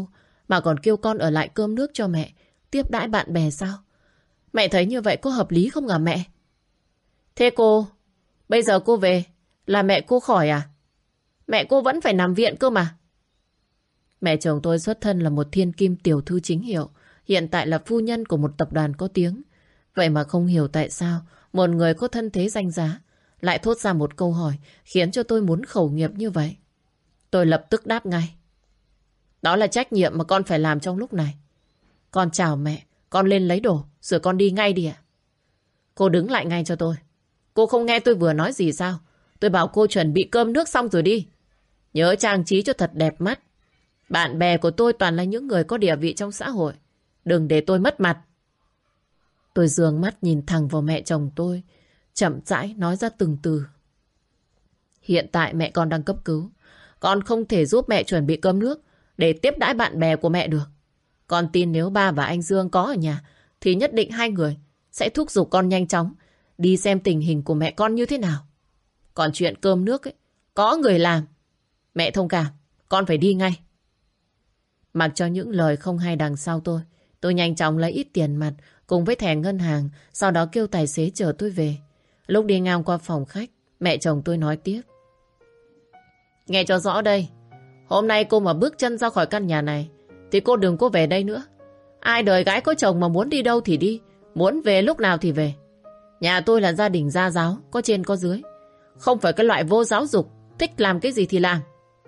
mà còn kêu con ở lại cơm nước cho mẹ, tiếp đãi bạn bè sao? Mẹ thấy như vậy có hợp lý không hả mẹ? Thế cô, bây giờ cô về là mẹ cô khỏi à? Mẹ cô vẫn phải nằm viện cơ mà. Mẹ chồng tôi xuất thân là một thiên kim tiểu thư chính hiệu, hiện tại là phu nhân của một tập đoàn có tiếng. Vậy mà không hiểu tại sao một người có thân thế danh giá lại thốt ra một câu hỏi khiến cho tôi muốn khẩu nghiệp như vậy. Tôi lập tức đáp ngay. Đó là trách nhiệm mà con phải làm trong lúc này. Con chào mẹ, con lên lấy đồ rồi con đi ngay đi ạ. Cô đứng lại ngay cho tôi. Cô không nghe tôi vừa nói gì sao? Tôi bảo cô chuẩn bị cơm nước xong rồi đi. Nhớ trang trí cho thật đẹp mắt. Bạn bè của tôi toàn là những người có địa vị trong xã hội. Đừng để tôi mất mặt. Tôi giương mắt nhìn thẳng vào mẹ chồng tôi, chậm rãi nói ra từng từ. Hiện tại mẹ con đang cấp cứu. Con không thể giúp mẹ chuẩn bị cơm nước để tiếp đãi bạn bè của mẹ được. Con tin nếu ba và anh Dương có ở nhà thì nhất định hai người sẽ thúc giục con nhanh chóng đi xem tình hình của mẹ con như thế nào. Còn chuyện cơm nước ấy, có người làm. Mẹ thông cảm, con phải đi ngay. Mặc cho những lời không hay đằng sau tôi, tôi nhanh chóng lấy ít tiền mặt cùng với thẻ ngân hàng, sau đó kêu tài xế chở tôi về. Lúc đi ngang qua phòng khách, mẹ chồng tôi nói tiếp. Nghe cho rõ đây, hôm nay cô mà bước chân ra khỏi căn nhà này thì cô đừng có về đây nữa. Ai đời gái có chồng mà muốn đi đâu thì đi, muốn về lúc nào thì về. Nhà tôi là gia đình gia giáo, có trên có dưới, không phải cái loại vô giáo dục, thích làm cái gì thì làm.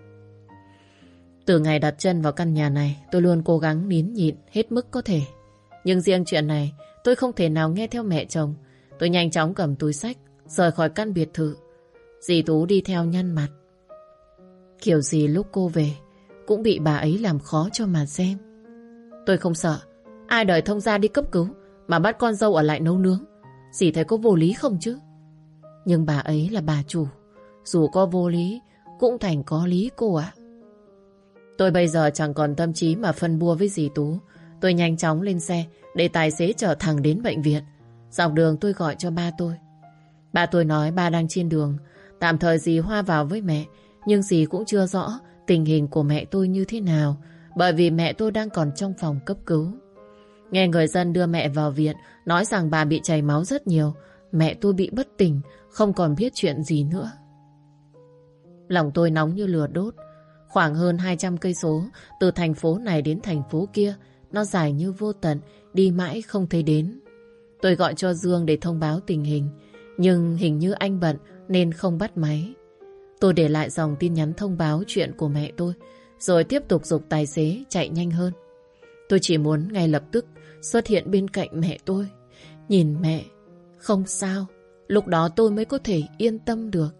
Từ ngày đặt chân vào căn nhà này, tôi luôn cố gắng nín nhịn hết mức có thể. Nhưng riêng chuyện này, tôi không thể nào nghe theo mẹ chồng. Tôi nhanh chóng cầm túi xách, rời khỏi căn biệt thự. Dì Tú đi theo nhăn mặt. Kiểu gì lúc cô về, cũng bị bà ấy làm khó cho mà xem. Tôi không sợ, ai đời thông gia đi cấp cứu, mà bắt con dâu ở lại nấu nướng. Dì thấy có vô lý không chứ? Nhưng bà ấy là bà chủ, dù có vô lý, cũng thành có lý cô ạ. Tôi bây giờ chẳng còn tâm trí mà phân bua với dì Tú. Tôi nhanh chóng lên xe để tài xế chở thẳng đến bệnh viện. Dọc đường tôi gọi cho ba tôi. Ba tôi nói ba đang trên đường. Tạm thời dì Hoa vào với mẹ, nhưng dì cũng chưa rõ tình hình của mẹ tôi như thế nào, bởi vì mẹ tôi đang còn trong phòng cấp cứu. Nghe người dân đưa mẹ vào viện, nói rằng bà bị chảy máu rất nhiều. Mẹ tôi bị bất tỉnh, không còn biết chuyện gì nữa. Lòng tôi nóng như lửa đốt. Khoảng hơn hai trăm cây số từ thành phố này đến thành phố kia, nó dài như vô tận, đi mãi không thấy đến. Tôi gọi cho Dương để thông báo tình hình, nhưng hình như anh bận nên không bắt máy. Tôi để lại dòng tin nhắn thông báo chuyện của mẹ tôi, rồi tiếp tục giục tài xế chạy nhanh hơn. Tôi chỉ muốn ngay lập tức xuất hiện bên cạnh mẹ tôi. Nhìn mẹ không sao, lúc đó tôi mới có thể yên tâm được.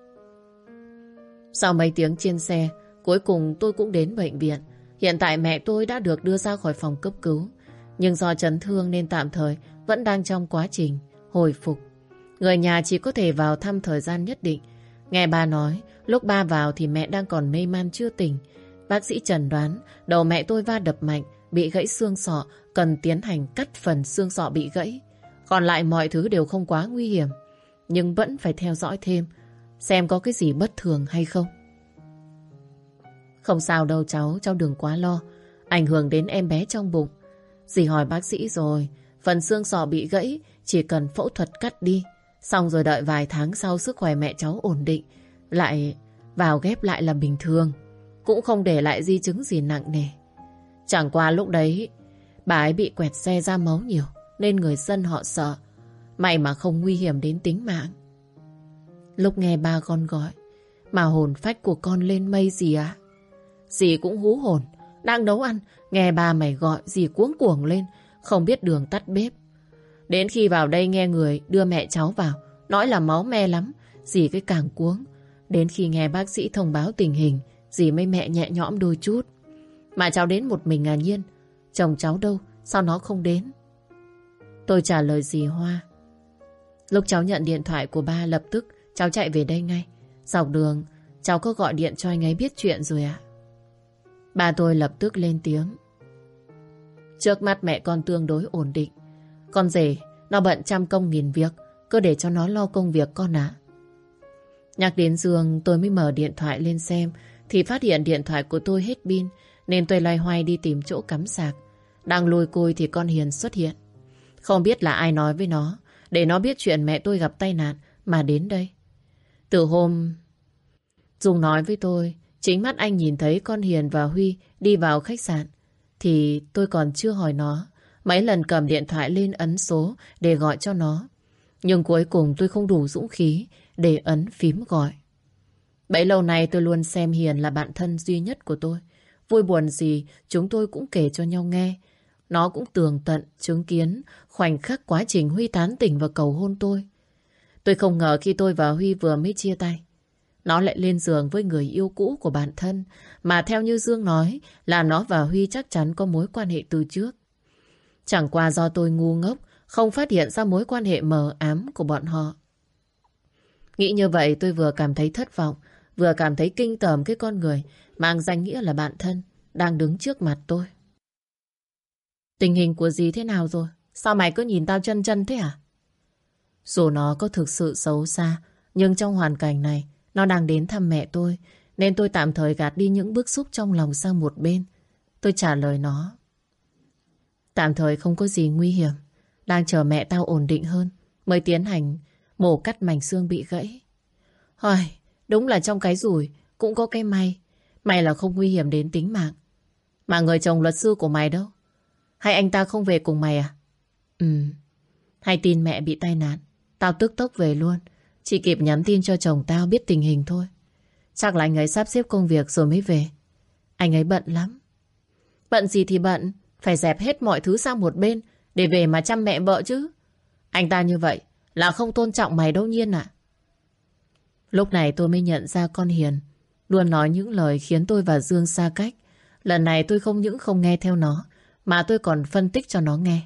Sau mấy tiếng trên xe, cuối cùng tôi cũng đến bệnh viện. Hiện tại mẹ tôi đã được đưa ra khỏi phòng cấp cứu, nhưng do chấn thương nên tạm thời vẫn đang trong quá trình hồi phục. Người nhà chỉ có thể vào thăm thời gian nhất định. Nghe ba nói, lúc ba vào thì mẹ đang còn mê man chưa tỉnh. Bác sĩ chẩn đoán đầu mẹ tôi va đập mạnh, bị gãy xương sọ, cần tiến hành cắt phần xương sọ bị gãy. Còn lại mọi thứ đều không quá nguy hiểm, nhưng vẫn phải theo dõi thêm, xem có cái gì bất thường hay không. Không sao đâu cháu, cháu đừng quá lo, ảnh hưởng đến em bé trong bụng. Dì hỏi bác sĩ rồi, phần xương sọ bị gãy chỉ cần phẫu thuật cắt đi, xong rồi đợi vài tháng sau sức khỏe mẹ cháu ổn định, lại vào ghép lại là bình thường, cũng không để lại di chứng gì nặng nề. Chẳng qua lúc đấy bà ấy bị quẹt xe ra máu nhiều nên người dân họ sợ. May mà không nguy hiểm đến tính mạng. Lúc nghe ba con gọi mà hồn phách của con lên mây dì ạ. Dì cũng hú hồn, đang nấu ăn, nghe ba mày gọi dì cuống cuồng lên, không biết đường tắt bếp. Đến khi vào đây nghe người đưa mẹ cháu vào, nói là máu me lắm, dì cái càng cuống. Đến khi nghe bác sĩ thông báo tình hình, dì mới mẹ nhẹ nhõm đôi chút. Mà cháu đến một mình à Nhiên? Chồng cháu đâu? Sao nó không đến? Tôi trả lời dì Hoa. Lúc cháu nhận điện thoại của ba lập tức cháu chạy về đây ngay. Dọc đường cháu có gọi điện cho anh ấy biết chuyện rồi ạ. Ba tôi lập tức lên tiếng. Trước mắt mẹ con tương đối ổn định. Con rể nó bận trăm công nghìn việc, cứ để cho nó lo công việc con ạ. Nhắc đến Dương tôi mới mở điện thoại lên xem, thì phát hiện điện thoại của tôi hết pin, nên tôi loay hoay đi tìm chỗ cắm sạc. Đang lùi cùi thì con Hiền xuất hiện. Không biết là ai nói với nó để nó biết chuyện mẹ tôi gặp tai nạn mà đến đây. Từ hôm Dung nói với tôi chính mắt anh nhìn thấy con Hiền và Huy đi vào khách sạn thì tôi còn chưa hỏi nó. Mấy lần cầm điện thoại lên ấn số để gọi cho nó. Nhưng cuối cùng tôi không đủ dũng khí để ấn phím gọi. Bấy lâu nay tôi luôn xem Hiền là bạn thân duy nhất của tôi. Vui buồn gì chúng tôi cũng kể cho nhau nghe. Nó cũng tường tận chứng kiến khoảnh khắc quá trình Huy tán tỉnh và cầu hôn tôi. Tôi không ngờ khi tôi và Huy vừa mới chia tay, nó lại lên giường với người yêu cũ của bản thân. Mà theo như Dương nói là nó và Huy chắc chắn có mối quan hệ từ trước. Chẳng qua do tôi ngu ngốc không phát hiện ra mối quan hệ mờ ám của bọn họ. Nghĩ như vậy tôi vừa cảm thấy thất vọng, vừa cảm thấy kinh tởm cái con người mang danh nghĩa là bạn thân đang đứng trước mặt tôi. Tình hình của dì thế nào rồi? Sao mày cứ nhìn tao chân chân thế à? Dù nó có thực sự xấu xa, nhưng trong hoàn cảnh này nó đang đến thăm mẹ tôi, nên tôi tạm thời gạt đi những bức xúc trong lòng sang một bên. Tôi trả lời nó: tạm thời không có gì nguy hiểm, đang chờ mẹ tao ổn định hơn mới tiến hành mổ cắt mảnh xương bị gãy. Hồi, đúng là trong cái rủi cũng có cái may. May là không nguy hiểm đến tính mạng. Mà người chồng luật sư của mày đâu? Hay anh ta không về cùng mày à? Ừ, hay tin mẹ bị tai nạn, tao tức tốc về luôn. Chỉ kịp nhắn tin cho chồng tao biết tình hình thôi. Chắc là anh ấy sắp xếp công việc rồi mới về. Anh ấy bận lắm. Bận gì thì bận, phải dẹp hết mọi thứ sang một bên để về mà chăm mẹ vợ chứ. Anh ta như vậy là không tôn trọng mày đâu Nhiên ạ. Lúc này tôi mới nhận ra con Hiền luôn nói những lời khiến tôi và Dương xa cách. Lần này tôi không những không nghe theo nó, mà tôi còn phân tích cho nó nghe.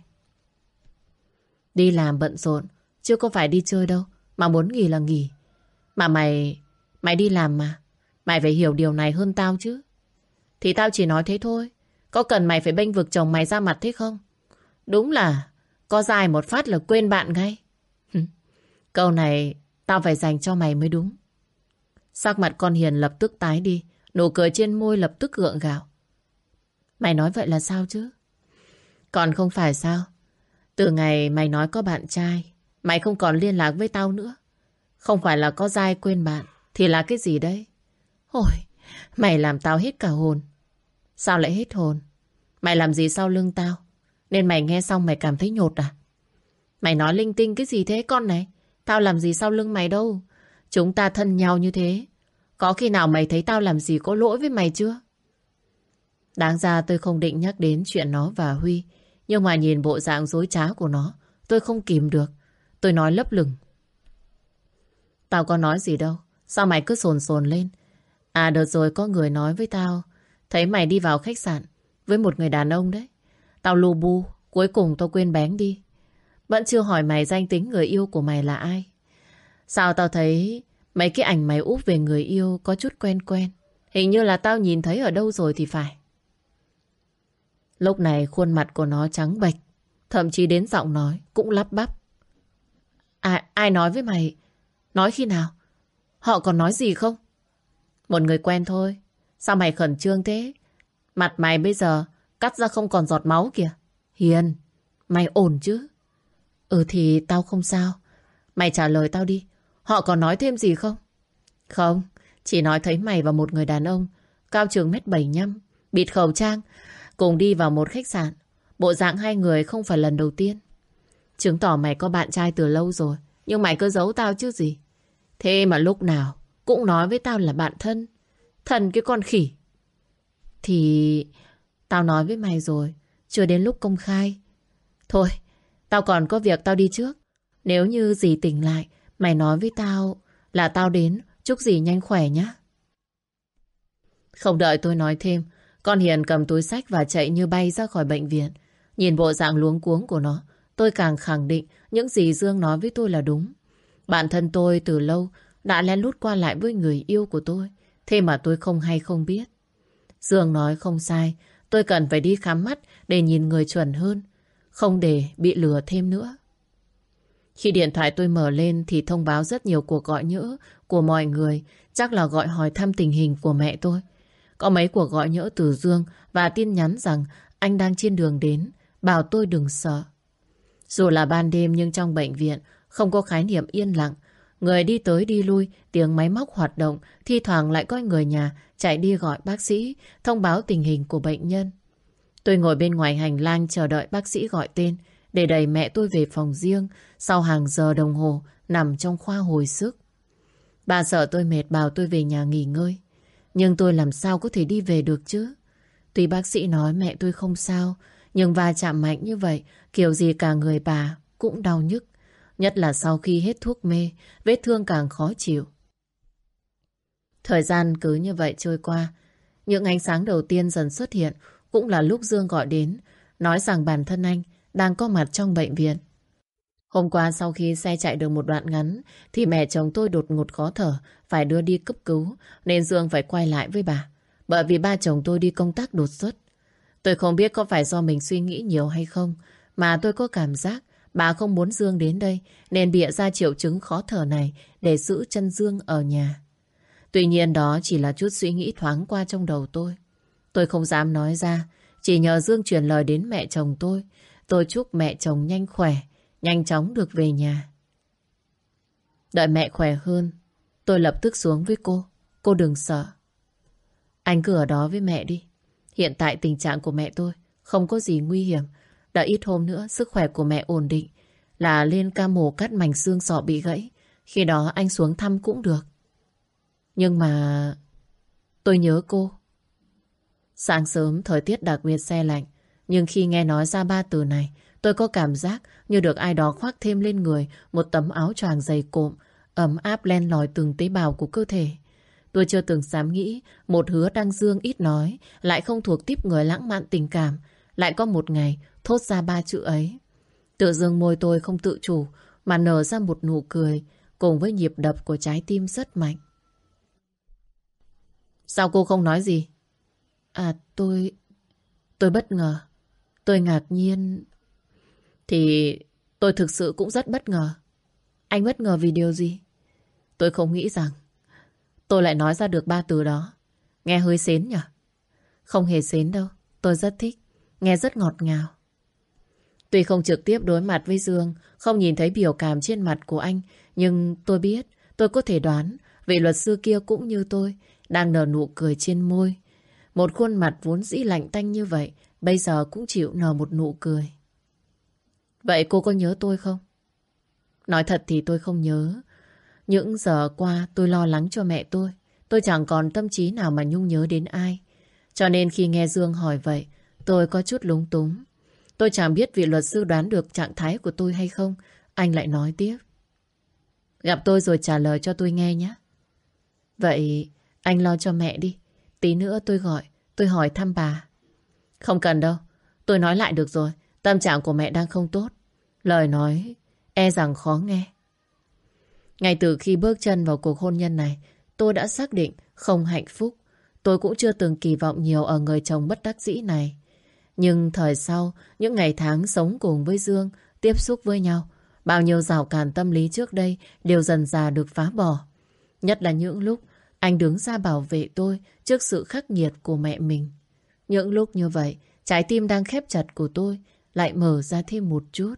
Đi làm bận rộn, chứ có phải đi chơi đâu, mà muốn nghỉ là nghỉ. Mà mày, mày đi làm mà, mày phải hiểu điều này hơn tao chứ. Thì tao chỉ nói thế thôi, có cần mày phải bênh vực chồng mày ra mặt thế không? Đúng là có dài một phát là quên bạn ngay. Câu này tao phải dành cho mày mới đúng. Sắc mặt con Hiền lập tức tái đi, nụ cười trên môi lập tức gượng gạo. Mày nói vậy là sao chứ? Còn không phải sao? Từ ngày mày nói có bạn trai, mày không còn liên lạc với tao nữa. Không phải là có dai quên bạn, thì là cái gì đấy? Ôi, mày làm tao hết cả hồn. Sao lại hết hồn? Mày làm gì sau lưng tao nên mày nghe xong mày cảm thấy nhột à? Mày nói linh tinh cái gì thế con này? Tao làm gì sau lưng mày đâu. Chúng ta thân nhau như thế, có khi nào mày thấy tao làm gì có lỗi với mày chưa? Đáng ra tôi không định nhắc đến chuyện nó và Huy, nhưng mà nhìn bộ dạng dối trá của nó, tôi không kìm được. Tôi nói lấp lửng: tao có nói gì đâu, sao mày cứ sồn sồn lên? À, đợt rồi có người nói với tao thấy mày đi vào khách sạn với một người đàn ông đấy. Tao lu bu, cuối cùng tao quên bén đi. Vẫn chưa hỏi mày danh tính người yêu của mày là ai. Sao tao thấy mấy cái ảnh mày úp về người yêu có chút quen quen. Hình như là tao nhìn thấy ở đâu rồi thì phải. Lúc này khuôn mặt của nó trắng bệch, thậm chí đến giọng nói cũng lắp bắp. À, ai nói với mày? Nói khi nào? Họ còn nói gì không? Một người quen thôi. Sao mày khẩn trương thế? Mặt mày bây giờ cắt ra không còn giọt máu kìa. Hiền, mày ổn chứ? Ừ thì tao không sao. Mày trả lời tao đi. Họ còn nói thêm gì không? Không, chỉ nói thấy mày và một người đàn ông cao chừng mét bảy nhăm, bịt khẩu trang, cùng đi vào một khách sạn. Bộ dạng hai người không phải lần đầu tiên. Chứng tỏ mày có bạn trai từ lâu rồi, nhưng mày cứ giấu tao chứ gì. Thế mà lúc nào cũng nói với tao là bạn thân. Thần cái con khỉ. Thì tao nói với mày rồi, chưa đến lúc công khai. Thôi, tao còn có việc, tao đi trước. Nếu như dì tỉnh lại, mày nói với tao là tao đến. Chúc dì nhanh khỏe nhé. Không đợi tôi nói thêm, con Hiền cầm túi xách và chạy như bay ra khỏi bệnh viện. Nhìn bộ dạng luống cuống của nó, tôi càng khẳng định những gì Dương nói với tôi là đúng. Bản thân tôi từ lâu đã lén lút qua lại với người yêu của tôi, thế mà tôi không hay không biết. Dương nói không sai, tôi cần phải đi khám mắt để nhìn người chuẩn hơn, không để bị lừa thêm nữa. Khi điện thoại tôi mở lên thì thông báo rất nhiều cuộc gọi nhỡ của mọi người, chắc là gọi hỏi thăm tình hình của mẹ tôi. Có mấy cuộc gọi nhỡ từ Dương và tin nhắn rằng anh đang trên đường đến, bảo tôi đừng sợ. Dù là ban đêm nhưng trong bệnh viện không có khái niệm yên lặng. Người đi tới đi lui, tiếng máy móc hoạt động, thi thoảng lại có người nhà chạy đi gọi bác sĩ, thông báo tình hình của bệnh nhân. Tôi ngồi bên ngoài hành lang chờ đợi bác sĩ gọi tên để đẩy mẹ tôi về phòng riêng sau hàng giờ đồng hồ nằm trong khoa hồi sức. Bà sợ tôi mệt bảo tôi về nhà nghỉ ngơi. Nhưng tôi làm sao có thể đi về được chứ? Tuy bác sĩ nói mẹ tôi không sao, nhưng va chạm mạnh như vậy, kiểu gì cả người bà cũng đau nhức. Nhất là sau khi hết thuốc mê, vết thương càng khó chịu. Thời gian cứ như vậy trôi qua. Những ánh sáng đầu tiên dần xuất hiện cũng là lúc Dương gọi đến, nói rằng bản thân anh đang có mặt trong bệnh viện. Hôm qua sau khi xe chạy được một đoạn ngắn thì mẹ chồng tôi đột ngột khó thở, phải đưa đi cấp cứu, nên Dương phải quay lại với bà. Bởi vì ba chồng tôi đi công tác đột xuất. Tôi không biết có phải do mình suy nghĩ nhiều hay không, mà tôi có cảm giác bà không muốn Dương đến đây nên bịa ra triệu chứng khó thở này để giữ chân Dương ở nhà. Tuy nhiên đó chỉ là chút suy nghĩ thoáng qua trong đầu tôi. Tôi không dám nói ra, chỉ nhờ Dương truyền lời đến mẹ chồng tôi. Tôi chúc mẹ chồng nhanh khỏe, nhanh chóng được về nhà. Đợi mẹ khỏe hơn, tôi lập tức xuống với cô. Cô đừng sợ. Anh cứ ở đó với mẹ đi. Hiện tại tình trạng của mẹ tôi không có gì nguy hiểm. Đợi ít hôm nữa sức khỏe của mẹ ổn định là lên ca mổ cắt mảnh xương sọ bị gãy. Khi đó anh xuống thăm cũng được. Nhưng mà tôi nhớ cô. Sáng sớm thời tiết đặc biệt se lạnh, nhưng khi nghe nói ra ba từ này, tôi có cảm giác như được ai đó khoác thêm lên người một tấm áo choàng dày cộm, ấm áp len lỏi từng tế bào của cơ thể. Tôi chưa từng dám nghĩ một Hứa Đăng Dương ít nói, lại không thuộc típ người lãng mạn tình cảm, lại có một ngày thốt ra ba chữ ấy. Tự dưng môi tôi không tự chủ mà nở ra một nụ cười cùng với nhịp đập của trái tim rất mạnh. Sao cô không nói gì? À tôi... Tôi bất ngờ. Tôi ngạc nhiên. Thì tôi thực sự cũng rất bất ngờ. Anh bất ngờ vì điều gì? Tôi không nghĩ rằng tôi lại nói ra được ba từ đó. Nghe hơi sến nhỉ? Không hề sến đâu. Tôi rất thích. Nghe rất ngọt ngào. Tuy không trực tiếp đối mặt với Dương, không nhìn thấy biểu cảm trên mặt của anh, nhưng tôi biết, tôi có thể đoán vị luật sư kia cũng như tôi đang nở nụ cười trên môi. Một khuôn mặt vốn dĩ lạnh tanh như vậy bây giờ cũng chịu nở một nụ cười. Vậy cô có nhớ tôi không? Nói thật thì tôi không nhớ. Những giờ qua tôi lo lắng cho mẹ tôi. Tôi chẳng còn tâm trí nào mà nhung nhớ đến ai. Cho nên khi nghe Dương hỏi vậy, tôi có chút lúng túng. Tôi chẳng biết vị luật sư đoán được trạng thái của tôi hay không. Anh lại nói tiếp. Gặp tôi rồi trả lời cho tôi nghe nhé. Vậy anh lo cho mẹ đi. Tí nữa tôi gọi, tôi hỏi thăm bà. Không cần đâu, tôi nói lại được rồi. Tâm trạng của mẹ đang không tốt. Lời nói e rằng khó nghe. Ngay từ khi bước chân vào cuộc hôn nhân này, tôi đã xác định không hạnh phúc. Tôi cũng chưa từng kỳ vọng nhiều ở người chồng bất đắc dĩ này. Nhưng thời sau, những ngày tháng sống cùng với Dương, tiếp xúc với nhau, bao nhiêu rào cản tâm lý trước đây đều dần dà được phá bỏ. Nhất là những lúc anh đứng ra bảo vệ tôi trước sự khắc nghiệt của mẹ mình. Những lúc như vậy, trái tim đang khép chặt của tôi lại mở ra thêm một chút.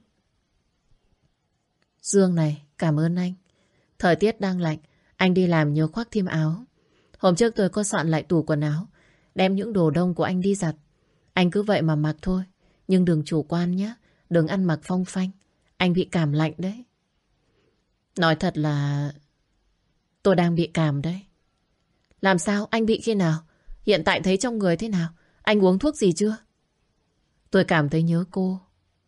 Dương này, cảm ơn anh. Thời tiết đang lạnh, anh đi làm nhớ khoác thêm áo. Hôm trước tôi có soạn lại tủ quần áo, đem những đồ đông của anh đi giặt. Anh cứ vậy mà mặc thôi. Nhưng đừng chủ quan nhé, đừng ăn mặc phong phanh. Anh bị cảm lạnh đấy. Nói thật là tôi đang bị cảm đấy. Làm sao? Anh bị khi nào? Hiện tại thấy trong người thế nào? Anh uống thuốc gì chưa? Tôi cảm thấy nhớ cô.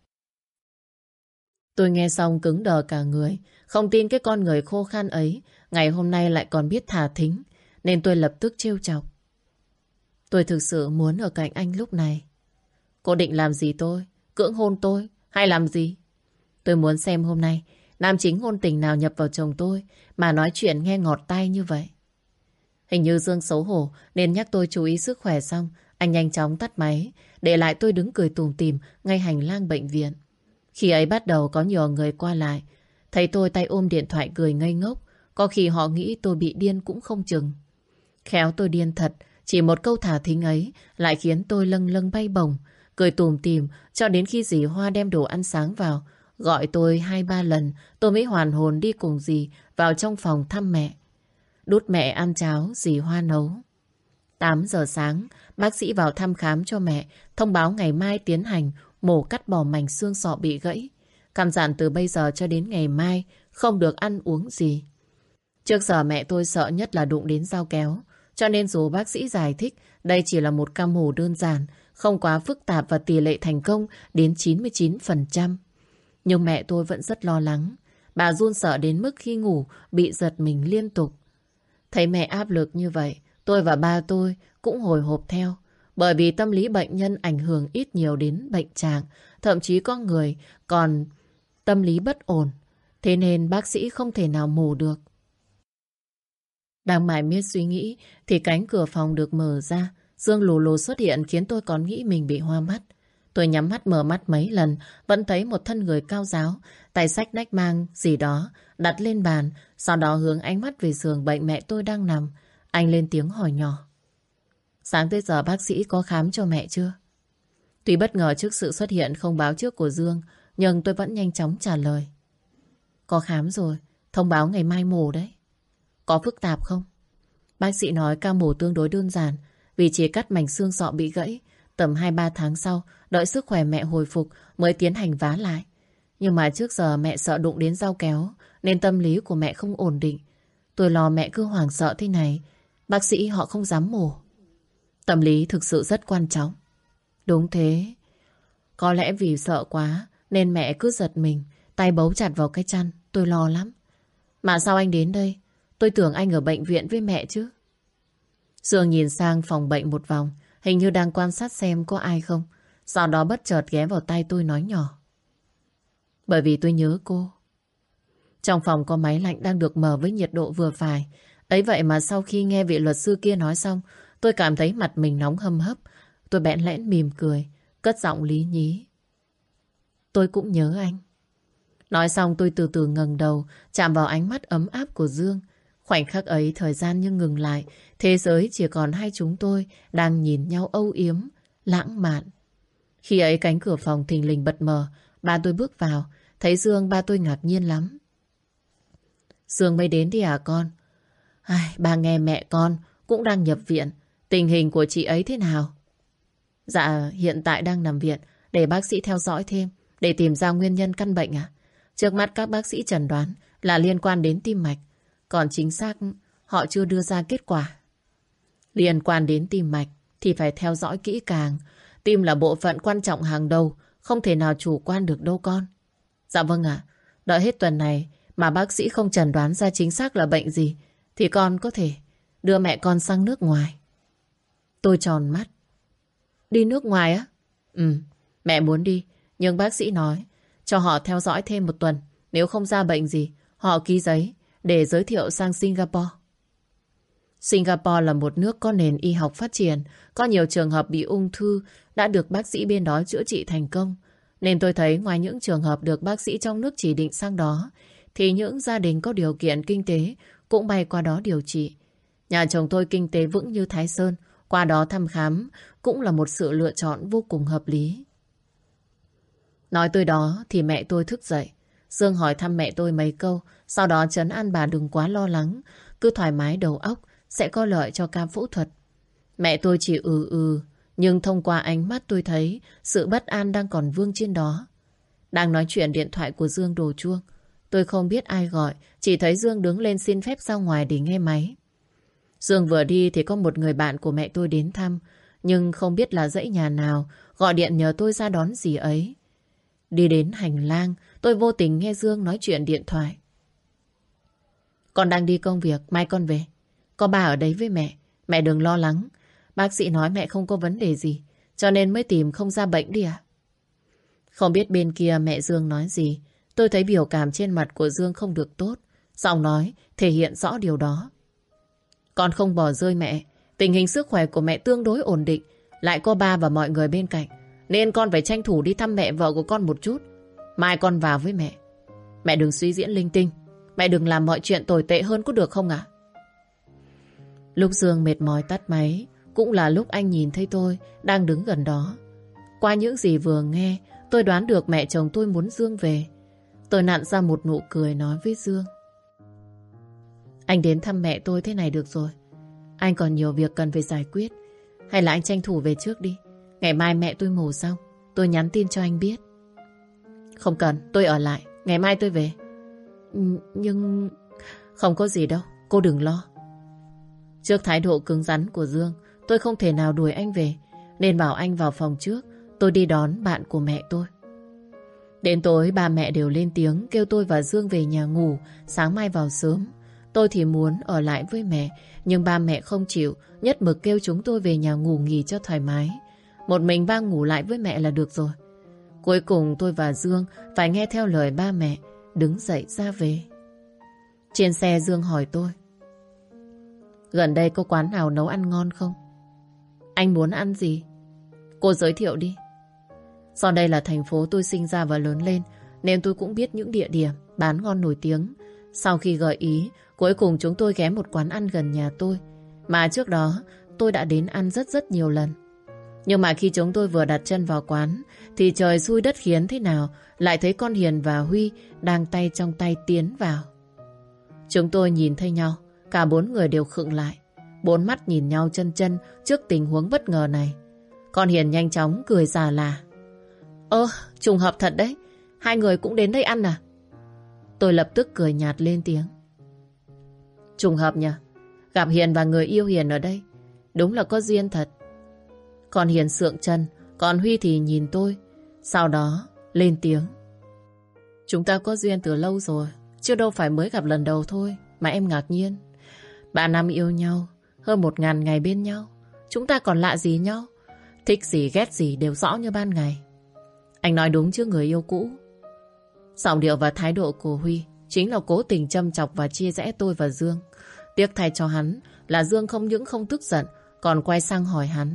Tôi nghe xong cứng đờ cả người. Không tin cái con người khô khan ấy ngày hôm nay lại còn biết thả thính. Nên tôi lập tức trêu chọc. Tôi thực sự muốn ở cạnh anh lúc này. Cô định làm gì tôi? Cưỡng hôn tôi? Hay làm gì? Tôi muốn xem hôm nay nam chính ngôn tình nào nhập vào chồng tôi mà nói chuyện nghe ngọt tai như vậy. Hình như Dương xấu hổ nên nhắc tôi chú ý sức khỏe xong, anh nhanh chóng tắt máy, để lại tôi đứng cười tủm tỉm ngay hành lang bệnh viện. Khi ấy bắt đầu có nhiều người qua lại, thấy tôi tay ôm điện thoại cười ngây ngốc, có khi họ nghĩ tôi bị điên cũng không chừng. Khéo tôi điên thật, Chỉ một câu thả thính ấy lại khiến tôi lâng lâng bay bổng, cười tủm tỉm cho đến khi dì Hoa đem đồ ăn sáng vào. Gọi tôi hai ba lần, tôi mới hoàn hồn đi cùng dì vào trong phòng thăm mẹ. Đút mẹ ăn cháo, dì Hoa nấu. tám giờ sáng, bác sĩ vào thăm khám cho mẹ, thông báo ngày mai tiến hành mổ cắt bỏ mảnh xương sọ bị gãy. Căn dặn từ bây giờ cho đến ngày mai không được ăn uống gì. Trước giờ mẹ tôi sợ nhất là đụng đến dao kéo, cho nên dù bác sĩ giải thích đây chỉ là một ca mổ đơn giản, không quá phức tạp và tỷ lệ thành công đến chín mươi chín phần trăm. Nhưng mẹ tôi vẫn rất lo lắng. Bà run sợ đến mức khi ngủ bị giật mình liên tục. Thấy mẹ áp lực như vậy, tôi và ba tôi cũng hồi hộp theo. Bởi vì tâm lý bệnh nhân ảnh hưởng ít nhiều đến bệnh trạng, thậm chí có người còn tâm lý bất ổn. Thế nên bác sĩ không thể nào mổ được. Đang mải miết suy nghĩ thì cánh cửa phòng được mở ra. Dương lù lù xuất hiện khiến tôi còn nghĩ mình bị hoa mắt. Tôi nhắm mắt mở mắt mấy lần, vẫn thấy một thân người cao ráo, tay xách nách mang gì đó đặt lên bàn, sau đó hướng ánh mắt về giường bệnh mẹ tôi đang nằm. Anh lên tiếng hỏi nhỏ: sáng tới giờ bác sĩ có khám cho mẹ chưa? Tuy bất ngờ trước sự xuất hiện không báo trước của Dương, nhưng tôi vẫn nhanh chóng trả lời: có khám rồi, thông báo ngày mai mổ đấy. Có phức tạp không? Bác sĩ nói ca mổ tương đối đơn giản, vì chỉ cắt mảnh xương sọ bị gãy. Tầm hai ba tháng sau, đợi sức khỏe mẹ hồi phục mới tiến hành vá lại. Nhưng mà trước giờ mẹ sợ đụng đến dao kéo, nên tâm lý của mẹ không ổn định. Tôi lo mẹ cứ hoảng sợ thế này, bác sĩ họ không dám mổ. Tâm lý thực sự rất quan trọng. Đúng thế. Có lẽ vì sợ quá nên mẹ cứ giật mình, tay bấu chặt vào cái chăn. Tôi lo lắm. Mà sao anh đến đây? Tôi tưởng anh ở bệnh viện với mẹ chứ. Dương nhìn sang phòng bệnh một vòng, hình như đang quan sát xem có ai không. Sau đó bất chợt ghé vào tay tôi nói nhỏ: bởi vì tôi nhớ cô. Trong phòng có máy lạnh đang được mở với nhiệt độ vừa phải. Ấy vậy mà sau khi nghe vị luật sư kia nói xong, tôi cảm thấy mặt mình nóng hâm hấp. Tôi bẽn lẽn mỉm cười, cất giọng lý nhí: tôi cũng nhớ anh. Nói xong tôi từ từ ngẩng đầu, chạm vào ánh mắt ấm áp của Dương. Khoảnh khắc ấy thời gian như ngừng lại, thế giới chỉ còn hai chúng tôi đang nhìn nhau âu yếm, lãng mạn. Khi ấy cánh cửa phòng thình lình bật mở, ba tôi bước vào, thấy Dương ba tôi ngạc nhiên lắm. Dương mới đến đi à con? Ai, ba nghe mẹ con cũng đang nhập viện, tình hình của chị ấy thế nào? Dạ hiện tại đang nằm viện, để bác sĩ theo dõi thêm, để tìm ra nguyên nhân căn bệnh à? Trước mắt các bác sĩ chẩn đoán là liên quan đến tim mạch, còn chính xác họ chưa đưa ra kết quả. Liên quan đến tim mạch thì phải theo dõi kỹ càng. Tim là bộ phận quan trọng hàng đầu, không thể nào chủ quan được đâu con. Dạ vâng ạ. Đợi hết tuần này mà bác sĩ không chẩn đoán ra chính xác là bệnh gì thì con có thể đưa mẹ con sang nước ngoài. Tôi tròn mắt. Đi nước ngoài á? Ừ, mẹ muốn đi, nhưng bác sĩ nói cho họ theo dõi thêm một tuần. Nếu không ra bệnh gì, họ ký giấy để giới thiệu sang Singapore. Singapore là một nước có nền y học phát triển, có nhiều trường hợp bị ung thư đã được bác sĩ bên đó chữa trị thành công. Nên tôi thấy ngoài những trường hợp được bác sĩ trong nước chỉ định sang đó, thì những gia đình có điều kiện kinh tế cũng bay qua đó điều trị. Nhà chồng tôi kinh tế vững như Thái Sơn, qua đó thăm khám cũng là một sự lựa chọn vô cùng hợp lý. Nói tới đó thì mẹ tôi thức dậy. Dương hỏi thăm mẹ tôi mấy câu, sau đó trấn an bà đừng quá lo lắng, cứ thoải mái đầu óc, sẽ có lợi cho ca phẫu thuật. Mẹ tôi chỉ ừ ừ, nhưng thông qua ánh mắt tôi thấy sự bất an đang còn vương trên đó. Đang nói chuyện điện thoại của Dương đổ chuông. Tôi không biết ai gọi, chỉ thấy Dương đứng lên xin phép ra ngoài để nghe máy. Dương vừa đi thì có một người bạn của mẹ tôi đến thăm, nhưng không biết là dãy nhà nào, gọi điện nhờ tôi ra đón dì ấy. Đi đến hành lang, tôi vô tình nghe Dương nói chuyện điện thoại. Con đang đi công việc, mai con về. Có ba ở đấy với mẹ, mẹ đừng lo lắng. Bác sĩ nói mẹ không có vấn đề gì, cho nên mới tìm không ra bệnh đi à? Không biết bên kia mẹ Dương nói gì, tôi thấy biểu cảm trên mặt của Dương không được tốt. Giọng nói thể hiện rõ điều đó. Con không bỏ rơi mẹ, tình hình sức khỏe của mẹ tương đối ổn định, lại có ba và mọi người bên cạnh, nên con phải tranh thủ đi thăm mẹ vợ của con một chút. Mai con vào với mẹ. Mẹ đừng suy diễn linh tinh, mẹ đừng làm mọi chuyện tồi tệ hơn có được không ạ? Lúc Dương mệt mỏi tắt máy, Cũng là lúc anh nhìn thấy tôi đang đứng gần đó. Qua những gì vừa nghe, tôi đoán được mẹ chồng tôi muốn Dương về. Tôi nặn ra một nụ cười nói với Dương. Anh đến thăm mẹ tôi thế này được rồi. Anh còn nhiều việc cần phải giải quyết. Hay là anh tranh thủ về trước đi. Ngày mai mẹ tôi mổ xong, tôi nhắn tin cho anh biết. Không cần, tôi ở lại. Ngày mai tôi về. Nhưng... Không có gì đâu, cô đừng lo. Trước thái độ cứng rắn của Dương, tôi không thể nào đuổi anh về, nên bảo anh vào phòng trước. Tôi đi đón bạn của mẹ tôi. Đến tối ba mẹ đều lên tiếng kêu tôi và Dương về nhà ngủ, sáng mai vào sớm. Tôi thì muốn ở lại với mẹ, nhưng ba mẹ không chịu, nhất mực kêu chúng tôi về nhà ngủ nghỉ cho thoải mái. Một mình ba ngủ lại với mẹ là được rồi. Cuối cùng tôi và Dương phải nghe theo lời ba mẹ, đứng dậy ra về. Trên xe Dương hỏi tôi. Gần đây có quán nào nấu ăn ngon không? Anh muốn ăn gì? Cô giới thiệu đi. Do đây là thành phố tôi sinh ra và lớn lên, nên tôi cũng biết những địa điểm bán ngon nổi tiếng. Sau khi gợi ý, cuối cùng chúng tôi ghé một quán ăn gần nhà tôi, mà trước đó tôi đã đến ăn rất rất nhiều lần. Nhưng mà khi chúng tôi vừa đặt chân vào quán, thì trời xui đất khiến thế nào, lại thấy con Hiền và Huy đang tay trong tay tiến vào. Chúng tôi nhìn thấy nhau, cả bốn người đều khựng lại, bốn mắt nhìn nhau chân chân trước tình huống bất ngờ này. Con Hiền nhanh chóng cười già là. Ơ, trùng hợp thật đấy, hai người cũng đến đây ăn à? Tôi lập tức cười nhạt lên tiếng. Trùng hợp nhỉ? Gặp Hiền và người yêu Hiền ở đây, đúng là có duyên thật. Con Hiền sượng chân, còn Huy thì nhìn tôi, sau đó lên tiếng. Chúng ta có duyên từ lâu rồi, chứ đâu phải mới gặp lần đầu thôi mà em ngạc nhiên. Ba năm yêu nhau, hơn một ngàn ngày bên nhau, chúng ta còn lạ gì nhau? Thích gì ghét gì đều rõ như ban ngày. Anh nói đúng chứ người yêu cũ? Giọng điệu và thái độ của Huy chính là cố tình châm chọc và chia rẽ tôi và Dương. Tiếc thay cho hắn là Dương không những không tức giận, còn quay sang hỏi hắn.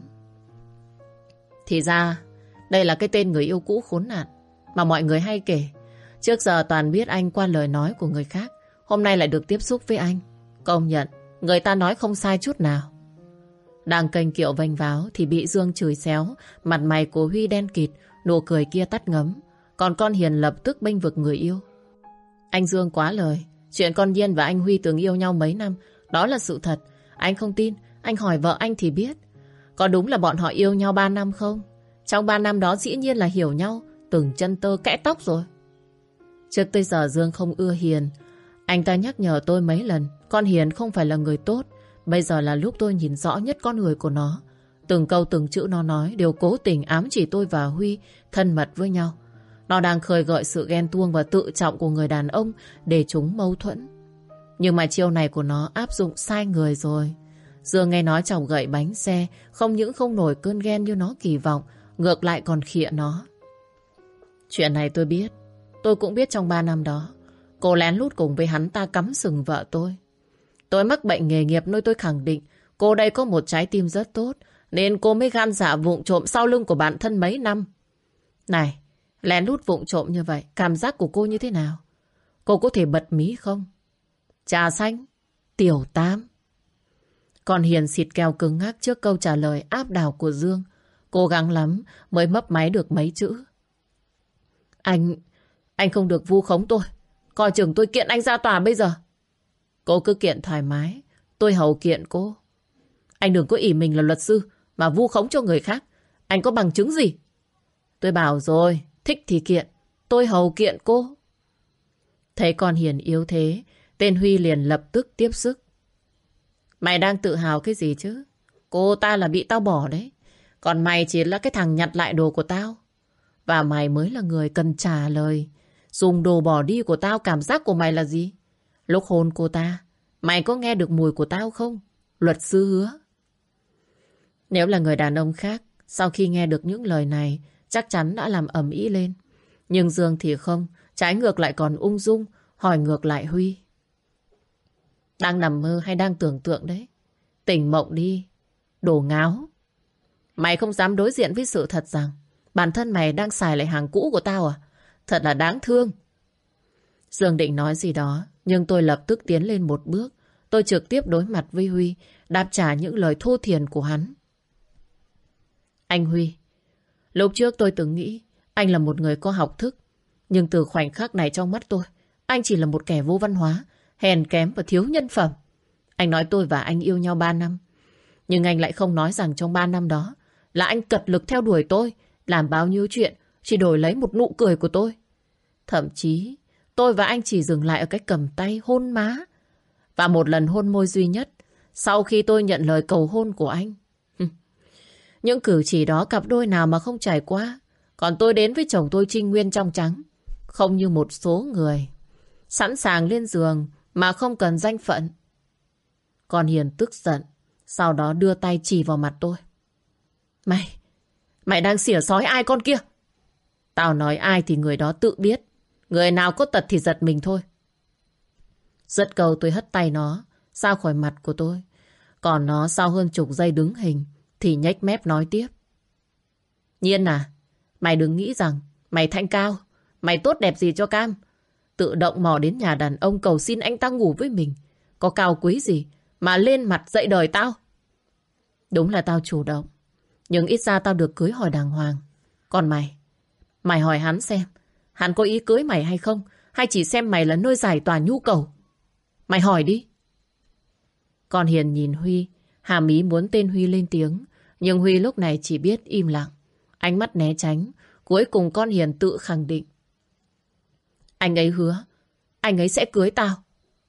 Thì ra đây là cái tên người yêu cũ khốn nạn mà mọi người hay kể. Trước giờ toàn biết anh qua lời nói của người khác, hôm nay lại được tiếp xúc với anh. Công nhận người ta nói không sai chút nào. Đang kênh kiệu vênh váo thì bị Dương chửi xéo. Mặt mày của Huy đen kịt, nụ cười kia tắt ngấm. Còn con Hiền lập tức bênh vực người yêu. Anh Dương quá lời. Chuyện con Nhiên và anh Huy từng yêu nhau mấy năm, đó là sự thật. Anh không tin, anh hỏi vợ anh thì biết. Có đúng là bọn họ yêu nhau ba năm không? Trong ba năm đó dĩ nhiên là hiểu nhau từng chân tơ kẽ tóc rồi. Trước tới giờ Dương không ưa Hiền. Anh ta nhắc nhở tôi mấy lần con Hiền không phải là người tốt. Bây giờ là lúc tôi nhìn rõ nhất con người của nó. Từng câu từng chữ nó nói đều cố tình ám chỉ tôi và Huy thân mật với nhau. Nó đang khơi gợi sự ghen tuông và tự trọng của người đàn ông để chúng mâu thuẫn. Nhưng mà chiêu này của nó áp dụng sai người rồi. Dương nghe nói chọc gậy bánh xe, không những không nổi cơn ghen như nó kỳ vọng, ngược lại còn khịa nó. Chuyện này tôi biết. Tôi cũng biết trong ba năm đó cô lén lút cùng với hắn ta cắm sừng vợ tôi. Tôi mắc bệnh nghề nghiệp nơi tôi khẳng định cô đây có một trái tim rất tốt, nên cô mới gan dạ vụng trộm sau lưng của bản thân mấy năm. Này, lén lút vụng trộm như vậy, cảm giác của cô như thế nào? Cô có thể bật mí không? Trà xanh, tiểu tam. Còn Hiền xịt keo cứng ngắc trước câu trả lời áp đảo của Dương. Cố gắng lắm mới mấp máy được mấy chữ. Anh, anh không được vu khống tôi. Coi chừng tôi kiện anh ra tòa bây giờ. Cô cứ kiện thoải mái, tôi hầu kiện cô. Anh đừng có ỷ mình là luật sư mà vu khống cho người khác. Anh có bằng chứng gì? Tôi bảo rồi, thích thì kiện, tôi hầu kiện cô. Thấy con Hiền yếu thế, tên Huy liền lập tức tiếp sức. Mày đang tự hào cái gì chứ? Cô ta là bị tao bỏ đấy. Còn mày chỉ là cái thằng nhặt lại đồ của tao. Và mày mới là người cần trả lời. Dùng đồ bỏ đi của tao, cảm giác của mày là gì? Lúc hôn cô ta, mày có nghe được mùi của tao không? Luật sư hứa. Nếu là người đàn ông khác, sau khi nghe được những lời này, chắc chắn đã làm ầm ĩ lên. Nhưng Dương thì không, trái ngược lại còn ung dung, hỏi ngược lại Huy. Đang nằm mơ hay đang tưởng tượng đấy? Tỉnh mộng đi, đồ ngáo. Mày không dám đối diện với sự thật rằng bản thân mày đang xài lại hàng cũ của tao à? Thật là đáng thương. Dương định nói gì đó, nhưng tôi lập tức tiến lên một bước. Tôi trực tiếp đối mặt với Huy, đáp trả những lời thô thiển của hắn. Anh Huy, lúc trước tôi từng nghĩ anh là một người có học thức. Nhưng từ khoảnh khắc này trong mắt tôi, anh chỉ là một kẻ vô văn hóa, hèn kém và thiếu nhân phẩm. Anh nói tôi và anh yêu nhau ba năm. Nhưng anh lại không nói rằng trong ba năm đó là anh cật lực theo đuổi tôi, làm bao nhiêu chuyện chỉ đổi lấy một nụ cười của tôi. Thậm chí tôi và anh chỉ dừng lại ở cái cầm tay hôn má và một lần hôn môi duy nhất sau khi tôi nhận lời cầu hôn của anh. Những cử chỉ đó cặp đôi nào mà không trải qua. Còn tôi đến với chồng tôi trinh nguyên trong trắng, không như một số người sẵn sàng lên giường mà không cần danh phận. Con Hiền tức giận, sau đó đưa tay chỉ vào mặt tôi. Mày, mày đang xỉa xói ai con kia? Tao nói ai thì người đó tự biết. Người nào có tật thì giật mình thôi. Dứt câu tôi hất tay nó ra khỏi mặt của tôi. Còn nó sau hơn chục giây đứng hình thì nhếch mép nói tiếp. Nhiên à, mày đừng nghĩ rằng mày thanh cao, mày tốt đẹp gì cho cam. Tự động mò đến nhà đàn ông cầu xin anh ta ngủ với mình. Có cao quý gì mà lên mặt dạy đời tao. Đúng là tao chủ động, nhưng ít ra tao được cưới hỏi đàng hoàng. Còn mày, mày hỏi hắn xem hắn có ý cưới mày hay không, hay chỉ xem mày là nơi giải tỏa nhu cầu. Mày hỏi đi. Con Hiền nhìn Huy, hàm ý muốn tên Huy lên tiếng, nhưng Huy lúc này chỉ biết im lặng, ánh mắt né tránh. Cuối cùng con Hiền tự khẳng định. Anh ấy hứa anh ấy sẽ cưới tao.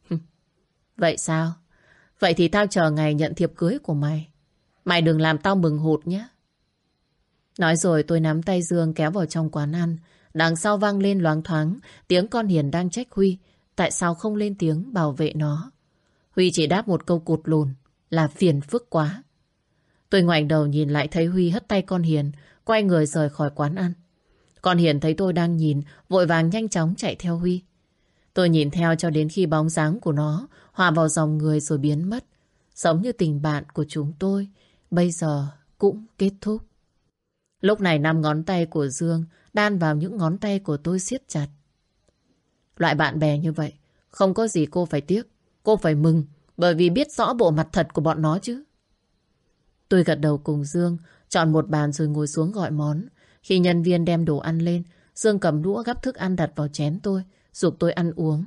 Vậy sao? Vậy thì tao chờ ngày nhận thiệp cưới của mày. Mày đừng làm tao mừng hụt nhé. Nói rồi tôi nắm tay Dương kéo vào trong quán ăn. Đằng sau vang lên loáng thoáng tiếng con Hiền đang trách Huy tại sao không lên tiếng bảo vệ nó. Huy chỉ đáp một câu cụt lùn là phiền phức quá. Tôi ngoảnh đầu nhìn lại thấy Huy hất tay con Hiền, quay người rời khỏi quán ăn. Con Hiền thấy tôi đang nhìn, vội vàng nhanh chóng chạy theo Huy. Tôi nhìn theo cho đến khi bóng dáng của nó hòa vào dòng người rồi biến mất. Giống như tình bạn của chúng tôi bây giờ cũng kết thúc. Lúc này năm ngón tay của Dương đan vào những ngón tay của tôi siết chặt. Loại bạn bè như vậy không có gì cô phải tiếc. Cô phải mừng bởi vì biết rõ bộ mặt thật của bọn nó chứ. Tôi gật đầu cùng Dương, chọn một bàn rồi ngồi xuống gọi món. Khi nhân viên đem đồ ăn lên, Dương cầm đũa gắp thức ăn đặt vào chén tôi, giục tôi ăn uống.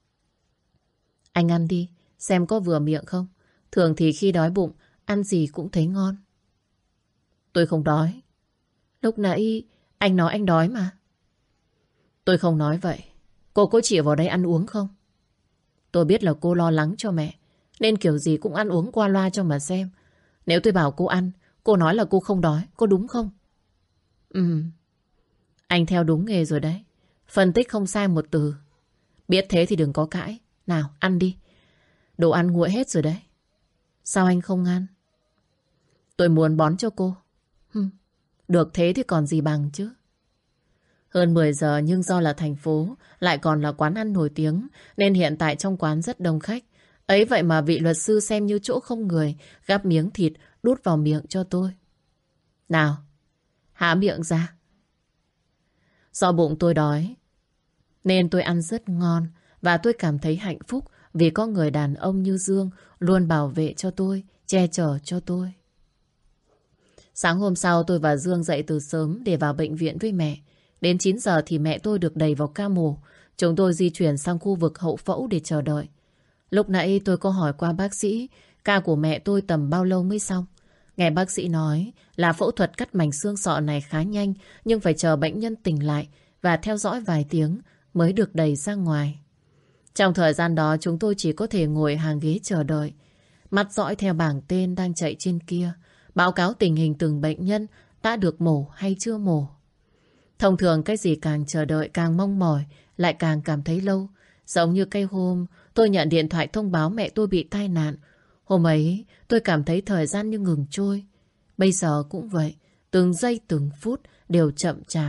Anh ăn đi, xem có vừa miệng không. Thường thì khi đói bụng, ăn gì cũng thấy ngon. Tôi không đói. Lúc nãy anh nói anh đói mà. Tôi không nói vậy. Cô có chịu vào đây ăn uống không? Tôi biết là cô lo lắng cho mẹ, nên kiểu gì cũng ăn uống qua loa cho mà xem. Nếu tôi bảo cô ăn, cô nói là cô không đói, có đúng không? Ừ, anh theo đúng nghề rồi đấy. Phân tích không sai một từ. Biết thế thì đừng có cãi. Nào, ăn đi. Đồ ăn nguội hết rồi đấy. Sao anh không ăn? Tôi muốn bón cho cô. Hừm, được thế thì còn gì bằng chứ. Hơn mười giờ nhưng do là thành phố, lại còn là quán ăn nổi tiếng, nên hiện tại trong quán rất đông khách. Ấy vậy mà vị luật sư xem như chỗ không người, gắp miếng thịt đút vào miệng cho tôi. Nào, há miệng ra. Do bụng tôi đói, nên tôi ăn rất ngon, và tôi cảm thấy hạnh phúc vì có người đàn ông như Dương luôn bảo vệ cho tôi, che chở cho tôi. Sáng hôm sau tôi và Dương dậy từ sớm để vào bệnh viện với mẹ. Đến chín giờ thì mẹ tôi được đẩy vào ca mổ. Chúng tôi di chuyển sang khu vực hậu phẫu để chờ đợi. Lúc nãy tôi có hỏi qua bác sĩ ca của mẹ tôi tầm bao lâu mới xong. Nghe bác sĩ nói là phẫu thuật cắt mảnh xương sọ này khá nhanh, nhưng phải chờ bệnh nhân tỉnh lại và theo dõi vài tiếng mới được đẩy ra ngoài. Trong thời gian đó chúng tôi chỉ có thể ngồi hàng ghế chờ đợi, mắt dõi theo bảng tên đang chạy trên kia, báo cáo tình hình từng bệnh nhân đã được mổ hay chưa mổ. Thông thường cái gì càng chờ đợi càng mong mỏi, lại càng cảm thấy lâu. Giống như cái hôm tôi nhận điện thoại thông báo mẹ tôi bị tai nạn. Hôm ấy tôi cảm thấy thời gian như ngừng trôi. Bây giờ cũng vậy, từng giây từng phút đều chậm chạp.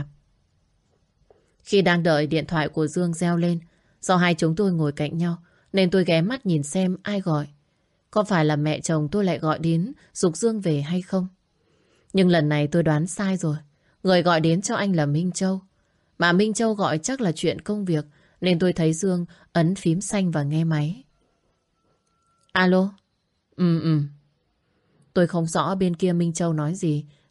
Khi đang đợi điện thoại của Dương reo lên, do hai chúng tôi ngồi cạnh nhau nên tôi ghé mắt nhìn xem ai gọi. Có phải là mẹ chồng tôi lại gọi đến giục Dương về hay không? Nhưng lần này tôi đoán sai rồi. Người gọi đến cho anh là Minh Châu. Mà Minh Châu gọi chắc là chuyện công việc, nên tôi thấy Dương ấn phím xanh và nghe máy. Alo? Ừ ừ. Tôi không rõ bên kia Minh Châu nói gì,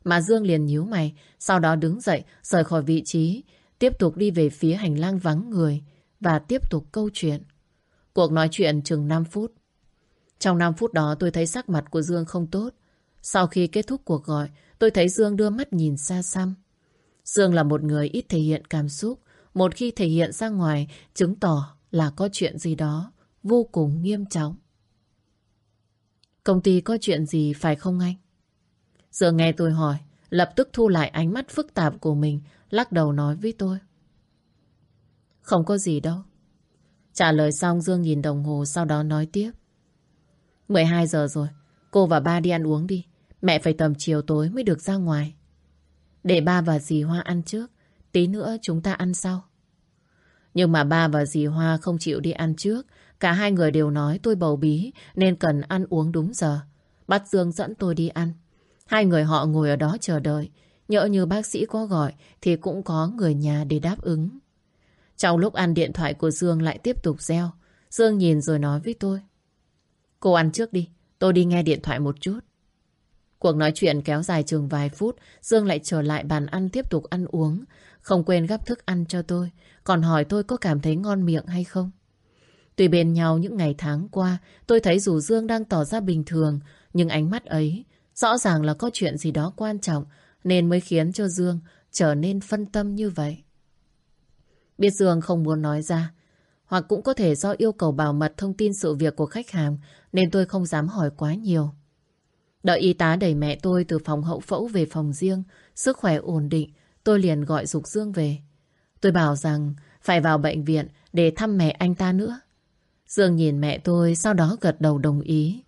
Mà Dương liền nhíu mày, sau đó đứng dậy, rời khỏi vị trí, tiếp tục đi về phía hành lang vắng người và tiếp tục câu chuyện. Cuộc nói chuyện chừng năm phút. Trong năm phút đó tôi thấy sắc mặt của Dương không tốt. Sau khi kết thúc cuộc gọi, tôi thấy Dương đưa mắt nhìn xa xăm. Dương là một người ít thể hiện cảm xúc. Một khi thể hiện ra ngoài, chứng tỏ là có chuyện gì đó vô cùng nghiêm trọng. Công ty có chuyện gì phải không anh? Dương nghe tôi hỏi, lập tức thu lại ánh mắt phức tạp của mình, lắc đầu nói với tôi. Không có gì đâu. Trả lời xong Dương nhìn đồng hồ, sau đó nói tiếp. mười hai giờ rồi, cô và ba đi ăn uống đi. Mẹ phải tầm chiều tối mới được ra ngoài. Để ba và dì Hoa ăn trước, tí nữa chúng ta ăn sau. Nhưng mà ba và dì Hoa không chịu đi ăn trước. Cả hai người đều nói tôi bầu bí nên cần ăn uống đúng giờ. Bắt Dương dẫn tôi đi ăn. Hai người họ ngồi ở đó chờ đợi. Nhỡ như bác sĩ có gọi thì cũng có người nhà để đáp ứng. Trong lúc ăn, điện thoại của Dương lại tiếp tục reo. Dương nhìn rồi nói với tôi. Cô ăn trước đi, tôi đi nghe điện thoại một chút. Cuộc nói chuyện kéo dài chừng vài phút. Dương lại trở lại bàn ăn tiếp tục ăn uống. Không quên gắp thức ăn cho tôi. Còn hỏi tôi có cảm thấy ngon miệng hay không. Tuy bên nhau những ngày tháng qua, tôi thấy dù Dương đang tỏ ra bình thường, nhưng ánh mắt ấy rõ ràng là có chuyện gì đó quan trọng, nên mới khiến cho Dương trở nên phân tâm như vậy. Biết Dương không muốn nói ra, hoặc cũng có thể do yêu cầu bảo mật thông tin sự việc của khách hàng, nên tôi không dám hỏi quá nhiều. Đợi y tá đẩy mẹ tôi từ phòng hậu phẫu về phòng riêng, sức khỏe ổn định, tôi liền gọi giục Dương về. Tôi bảo rằng phải vào bệnh viện để thăm mẹ anh ta nữa. Dương nhìn mẹ tôi, sau đó gật đầu đồng ý.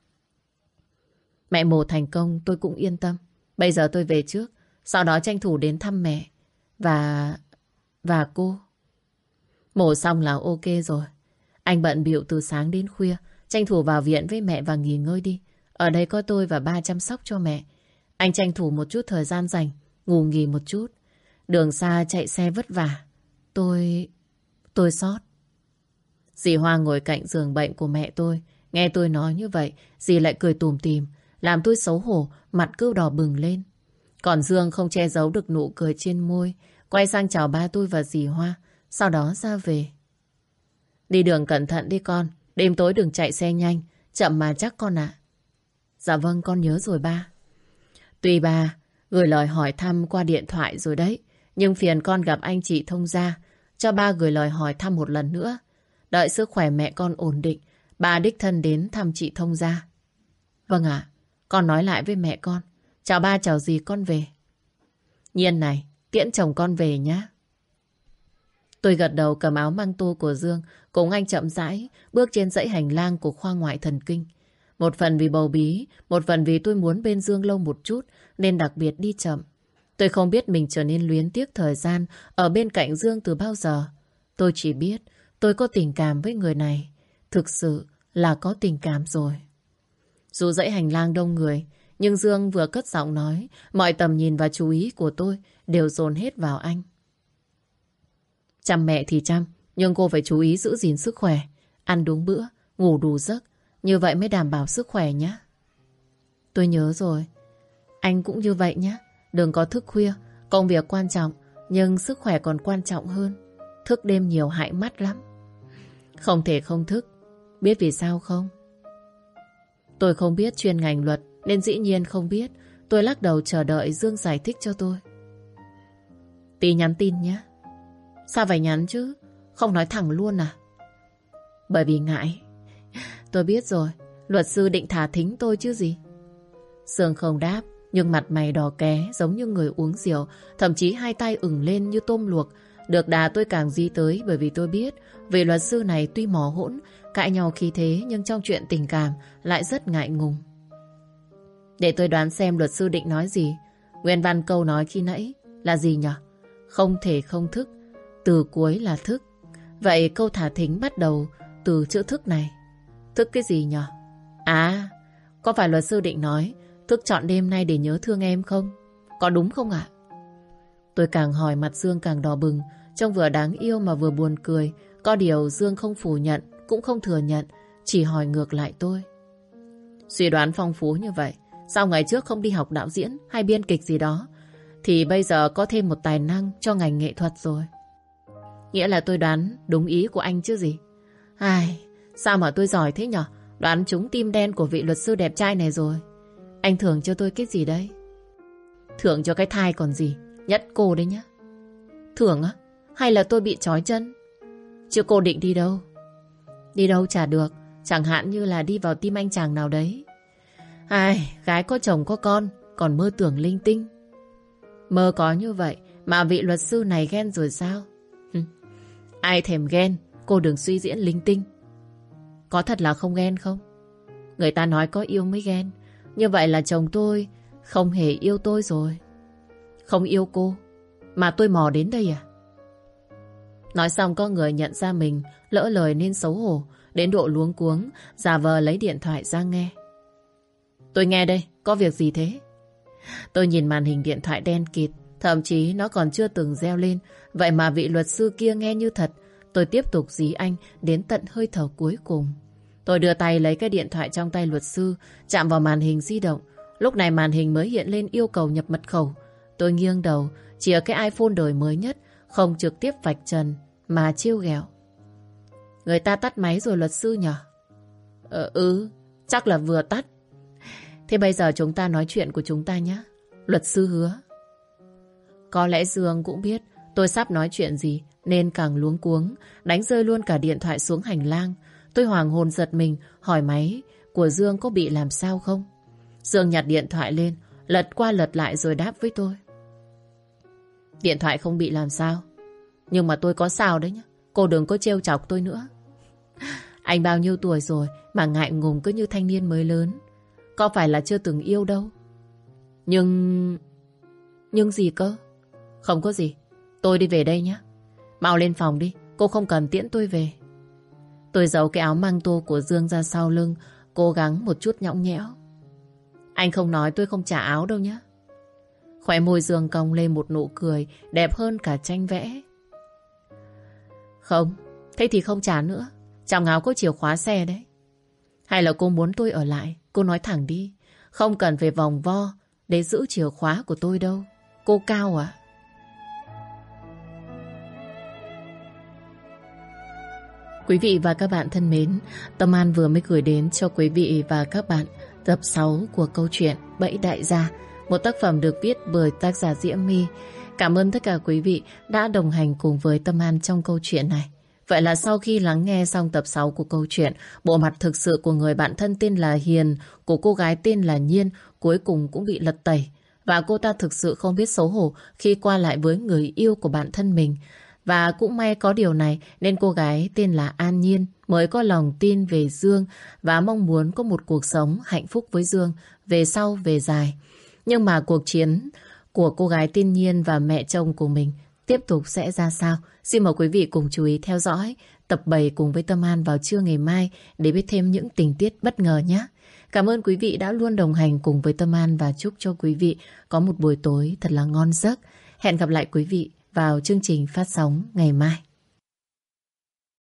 Mẹ mổ thành công tôi cũng yên tâm. Bây giờ tôi về trước, sau đó tranh thủ đến thăm mẹ và... và cô. Mổ xong là ok rồi. Anh bận bịu từ sáng đến khuya, tranh thủ vào viện với mẹ và nghỉ ngơi đi. Ở đây có tôi và ba chăm sóc cho mẹ. Anh tranh thủ một chút thời gian rảnh, ngủ nghỉ một chút. Đường xa chạy xe vất vả. Tôi... tôi sót. Dì Hoa ngồi cạnh giường bệnh của mẹ tôi. Nghe tôi nói như vậy, dì lại cười tủm tỉm, làm tôi xấu hổ, mặt cứ đỏ bừng lên. Còn Dương không che giấu được nụ cười trên môi, quay sang chào ba tôi và dì Hoa, sau đó ra về. Đi đường cẩn thận đi con, đêm tối đừng chạy xe nhanh, chậm mà chắc con ạ. Dạ vâng, con nhớ rồi ba. Tuy ba gửi lời hỏi thăm qua điện thoại rồi đấy, nhưng phiền con gặp anh chị thông gia, cho ba gửi lời hỏi thăm một lần nữa. Đợi sức khỏe mẹ con ổn định, ba đích thân đến thăm chị thông gia. Vâng ạ, con nói lại với mẹ con. Chào ba chào dì, con về. Nhiên này, tiễn chồng con về nhá. Tôi gật đầu cầm áo măng tô của Dương, cùng anh chậm rãi bước trên dãy hành lang của khoa ngoại thần kinh. Một phần vì bầu bí, một phần vì tôi muốn bên Dương lâu một chút nên đặc biệt đi chậm. Tôi không biết mình trở nên luyến tiếc thời gian ở bên cạnh Dương từ bao giờ. Tôi chỉ biết tôi có tình cảm với người này. Thực sự là có tình cảm rồi. Dù dãy hành lang đông người, nhưng Dương vừa cất giọng nói, mọi tầm nhìn và chú ý của tôi đều dồn hết vào anh. Chăm mẹ thì chăm, nhưng cô phải chú ý giữ gìn sức khỏe. Ăn đúng bữa, ngủ đủ giấc. Như vậy mới đảm bảo sức khỏe nhé. Tôi nhớ rồi. Anh cũng như vậy nhé. Đừng có thức khuya. Công việc quan trọng, nhưng sức khỏe còn quan trọng hơn. Thức đêm nhiều hại mắt lắm. Không thể không thức. Biết vì sao không? Tôi không biết chuyên ngành luật, nên dĩ nhiên không biết. Tôi lắc đầu chờ đợi Dương giải thích cho tôi. Tí nhắn tin nhé. Sao phải nhắn chứ? Không nói thẳng luôn à? Bởi vì ngại. Tôi biết rồi, luật sư định thả thính tôi chứ gì. Dương không đáp, nhưng mặt mày đỏ ké giống như người uống rượu, thậm chí hai tay ửng lên như tôm luộc. Được đà tôi càng di tới, bởi vì tôi biết vị luật sư này tuy mỏ hỗn, cãi nhau khi thế, nhưng trong chuyện tình cảm lại rất ngại ngùng. Để tôi đoán xem luật sư định nói gì. Nguyên văn câu nói khi nãy là gì nhỉ? Không thể không thức, từ cuối là thức. Vậy câu thả thính bắt đầu từ chữ thức này. Thức cái gì nhỉ? À, có phải luật sư định nói thức chọn đêm nay để nhớ thương em không? Có đúng không ạ? Tôi càng hỏi mặt Dương càng đỏ bừng, trông vừa đáng yêu mà vừa buồn cười. Có điều Dương không phủ nhận, cũng không thừa nhận, chỉ hỏi ngược lại tôi. Suy đoán phong phú như vậy, Sao ngày trước không đi học đạo diễn hay biên kịch gì đó, thì bây giờ có thêm một tài năng cho ngành nghệ thuật rồi. Nghĩa là tôi đoán đúng ý của anh chứ gì. Ai, sao mà tôi giỏi thế nhở? Đoán trúng tim đen của vị luật sư đẹp trai này rồi. Anh thưởng cho tôi cái gì đấy? Thưởng cho cái thai còn gì. Nhất cô đấy nhá. Thưởng á? Hay là tôi bị trói chân? Chứ cô định đi đâu? Đi đâu chả được. Chẳng hạn như là đi vào tim anh chàng nào đấy. Ai, gái có chồng có con, còn mơ tưởng linh tinh. Mơ có như vậy mà vị luật sư này ghen rồi sao? Ai thèm ghen, cô đừng suy diễn linh tinh. Có thật là không ghen không? Người ta nói có yêu mới ghen. Như vậy là chồng tôi không hề yêu tôi rồi. Không yêu cô mà tôi mò đến đây à? Nói xong có người nhận ra mình lỡ lời nên xấu hổ, đến độ luống cuống, giả vờ lấy điện thoại ra nghe. Tôi nghe đây, có việc gì thế? Tôi nhìn màn hình điện thoại đen kịt, thậm chí nó còn chưa từng reo lên. Vậy mà vị luật sư kia nghe như thật. Tôi tiếp tục dí anh đến tận hơi thở cuối cùng. Tôi đưa tay lấy cái điện thoại trong tay luật sư, chạm vào màn hình di động. Lúc này màn hình mới hiện lên yêu cầu nhập mật khẩu. Tôi nghiêng đầu, chìa cái iPhone đời mới nhất, không trực tiếp vạch trần mà trêu ghẹo. Người ta tắt máy rồi luật sư nhỉ? Ờ, ừ, chắc là vừa tắt. Thế bây giờ chúng ta nói chuyện của chúng ta nhé. Luật sư hứa. Có lẽ Dương cũng biết tôi sắp nói chuyện gì nên càng luống cuống, đánh rơi luôn cả điện thoại xuống hành lang. Tôi hoàng hồn giật mình, hỏi máy của Dương có bị làm sao không. Dương nhặt điện thoại lên, lật qua lật lại rồi đáp với tôi. Điện thoại không bị làm sao, nhưng mà tôi có sao đấy nhá. Cô đừng có trêu chọc tôi nữa. Anh bao nhiêu tuổi rồi mà ngại ngùng cứ như thanh niên mới lớn. Có phải là chưa từng yêu đâu. Nhưng... Nhưng gì cơ? Không có gì. Tôi đi về đây nhé. Mau lên phòng đi. Cô không cần tiễn tôi về. Tôi giấu cái áo măng tô của Dương ra sau lưng, cố gắng một chút nhõng nhẽo. Anh không nói tôi không trả áo đâu nhé. Khóe môi Dương cong lên một nụ cười đẹp hơn cả tranh vẽ. Không, thế thì không trả nữa. Trong áo có chìa khóa xe đấy. Hay là cô muốn tôi ở lại? Cô nói thẳng đi. Không cần phải vòng vo để giữ chìa khóa của tôi đâu. Cô cao à? Quý vị và các bạn thân mến, Tâm An vừa mới gửi đến cho quý vị và các bạn tập sáu của câu chuyện Bẫy Đại Gia, một tác phẩm được viết bởi tác giả Diễm My. Cảm ơn tất cả quý vị đã đồng hành cùng với Tâm An trong câu chuyện này. Vậy là sau khi lắng nghe xong tập sáu của câu chuyện, bộ mặt thực sự của người bạn thân tên là Hiền, của cô gái tên là Nhiên, cuối cùng cũng bị lật tẩy. Và cô ta thực sự không biết xấu hổ khi qua lại với người yêu của bản thân mình. Và cũng may có điều này nên cô gái tên là An Nhiên mới có lòng tin về Dương và mong muốn có một cuộc sống hạnh phúc với Dương về sau về dài. Nhưng mà cuộc chiến của cô gái tên Nhiên và mẹ chồng của mình tiếp tục sẽ ra sao? Xin mời quý vị cùng chú ý theo dõi tập bảy cùng với Tâm An vào trưa ngày mai để biết thêm những tình tiết bất ngờ nhé. Cảm ơn quý vị đã luôn đồng hành cùng với Tâm An và chúc cho quý vị có một buổi tối thật là ngon giấc. Hẹn gặp lại quý vị vào chương trình phát sóng ngày mai.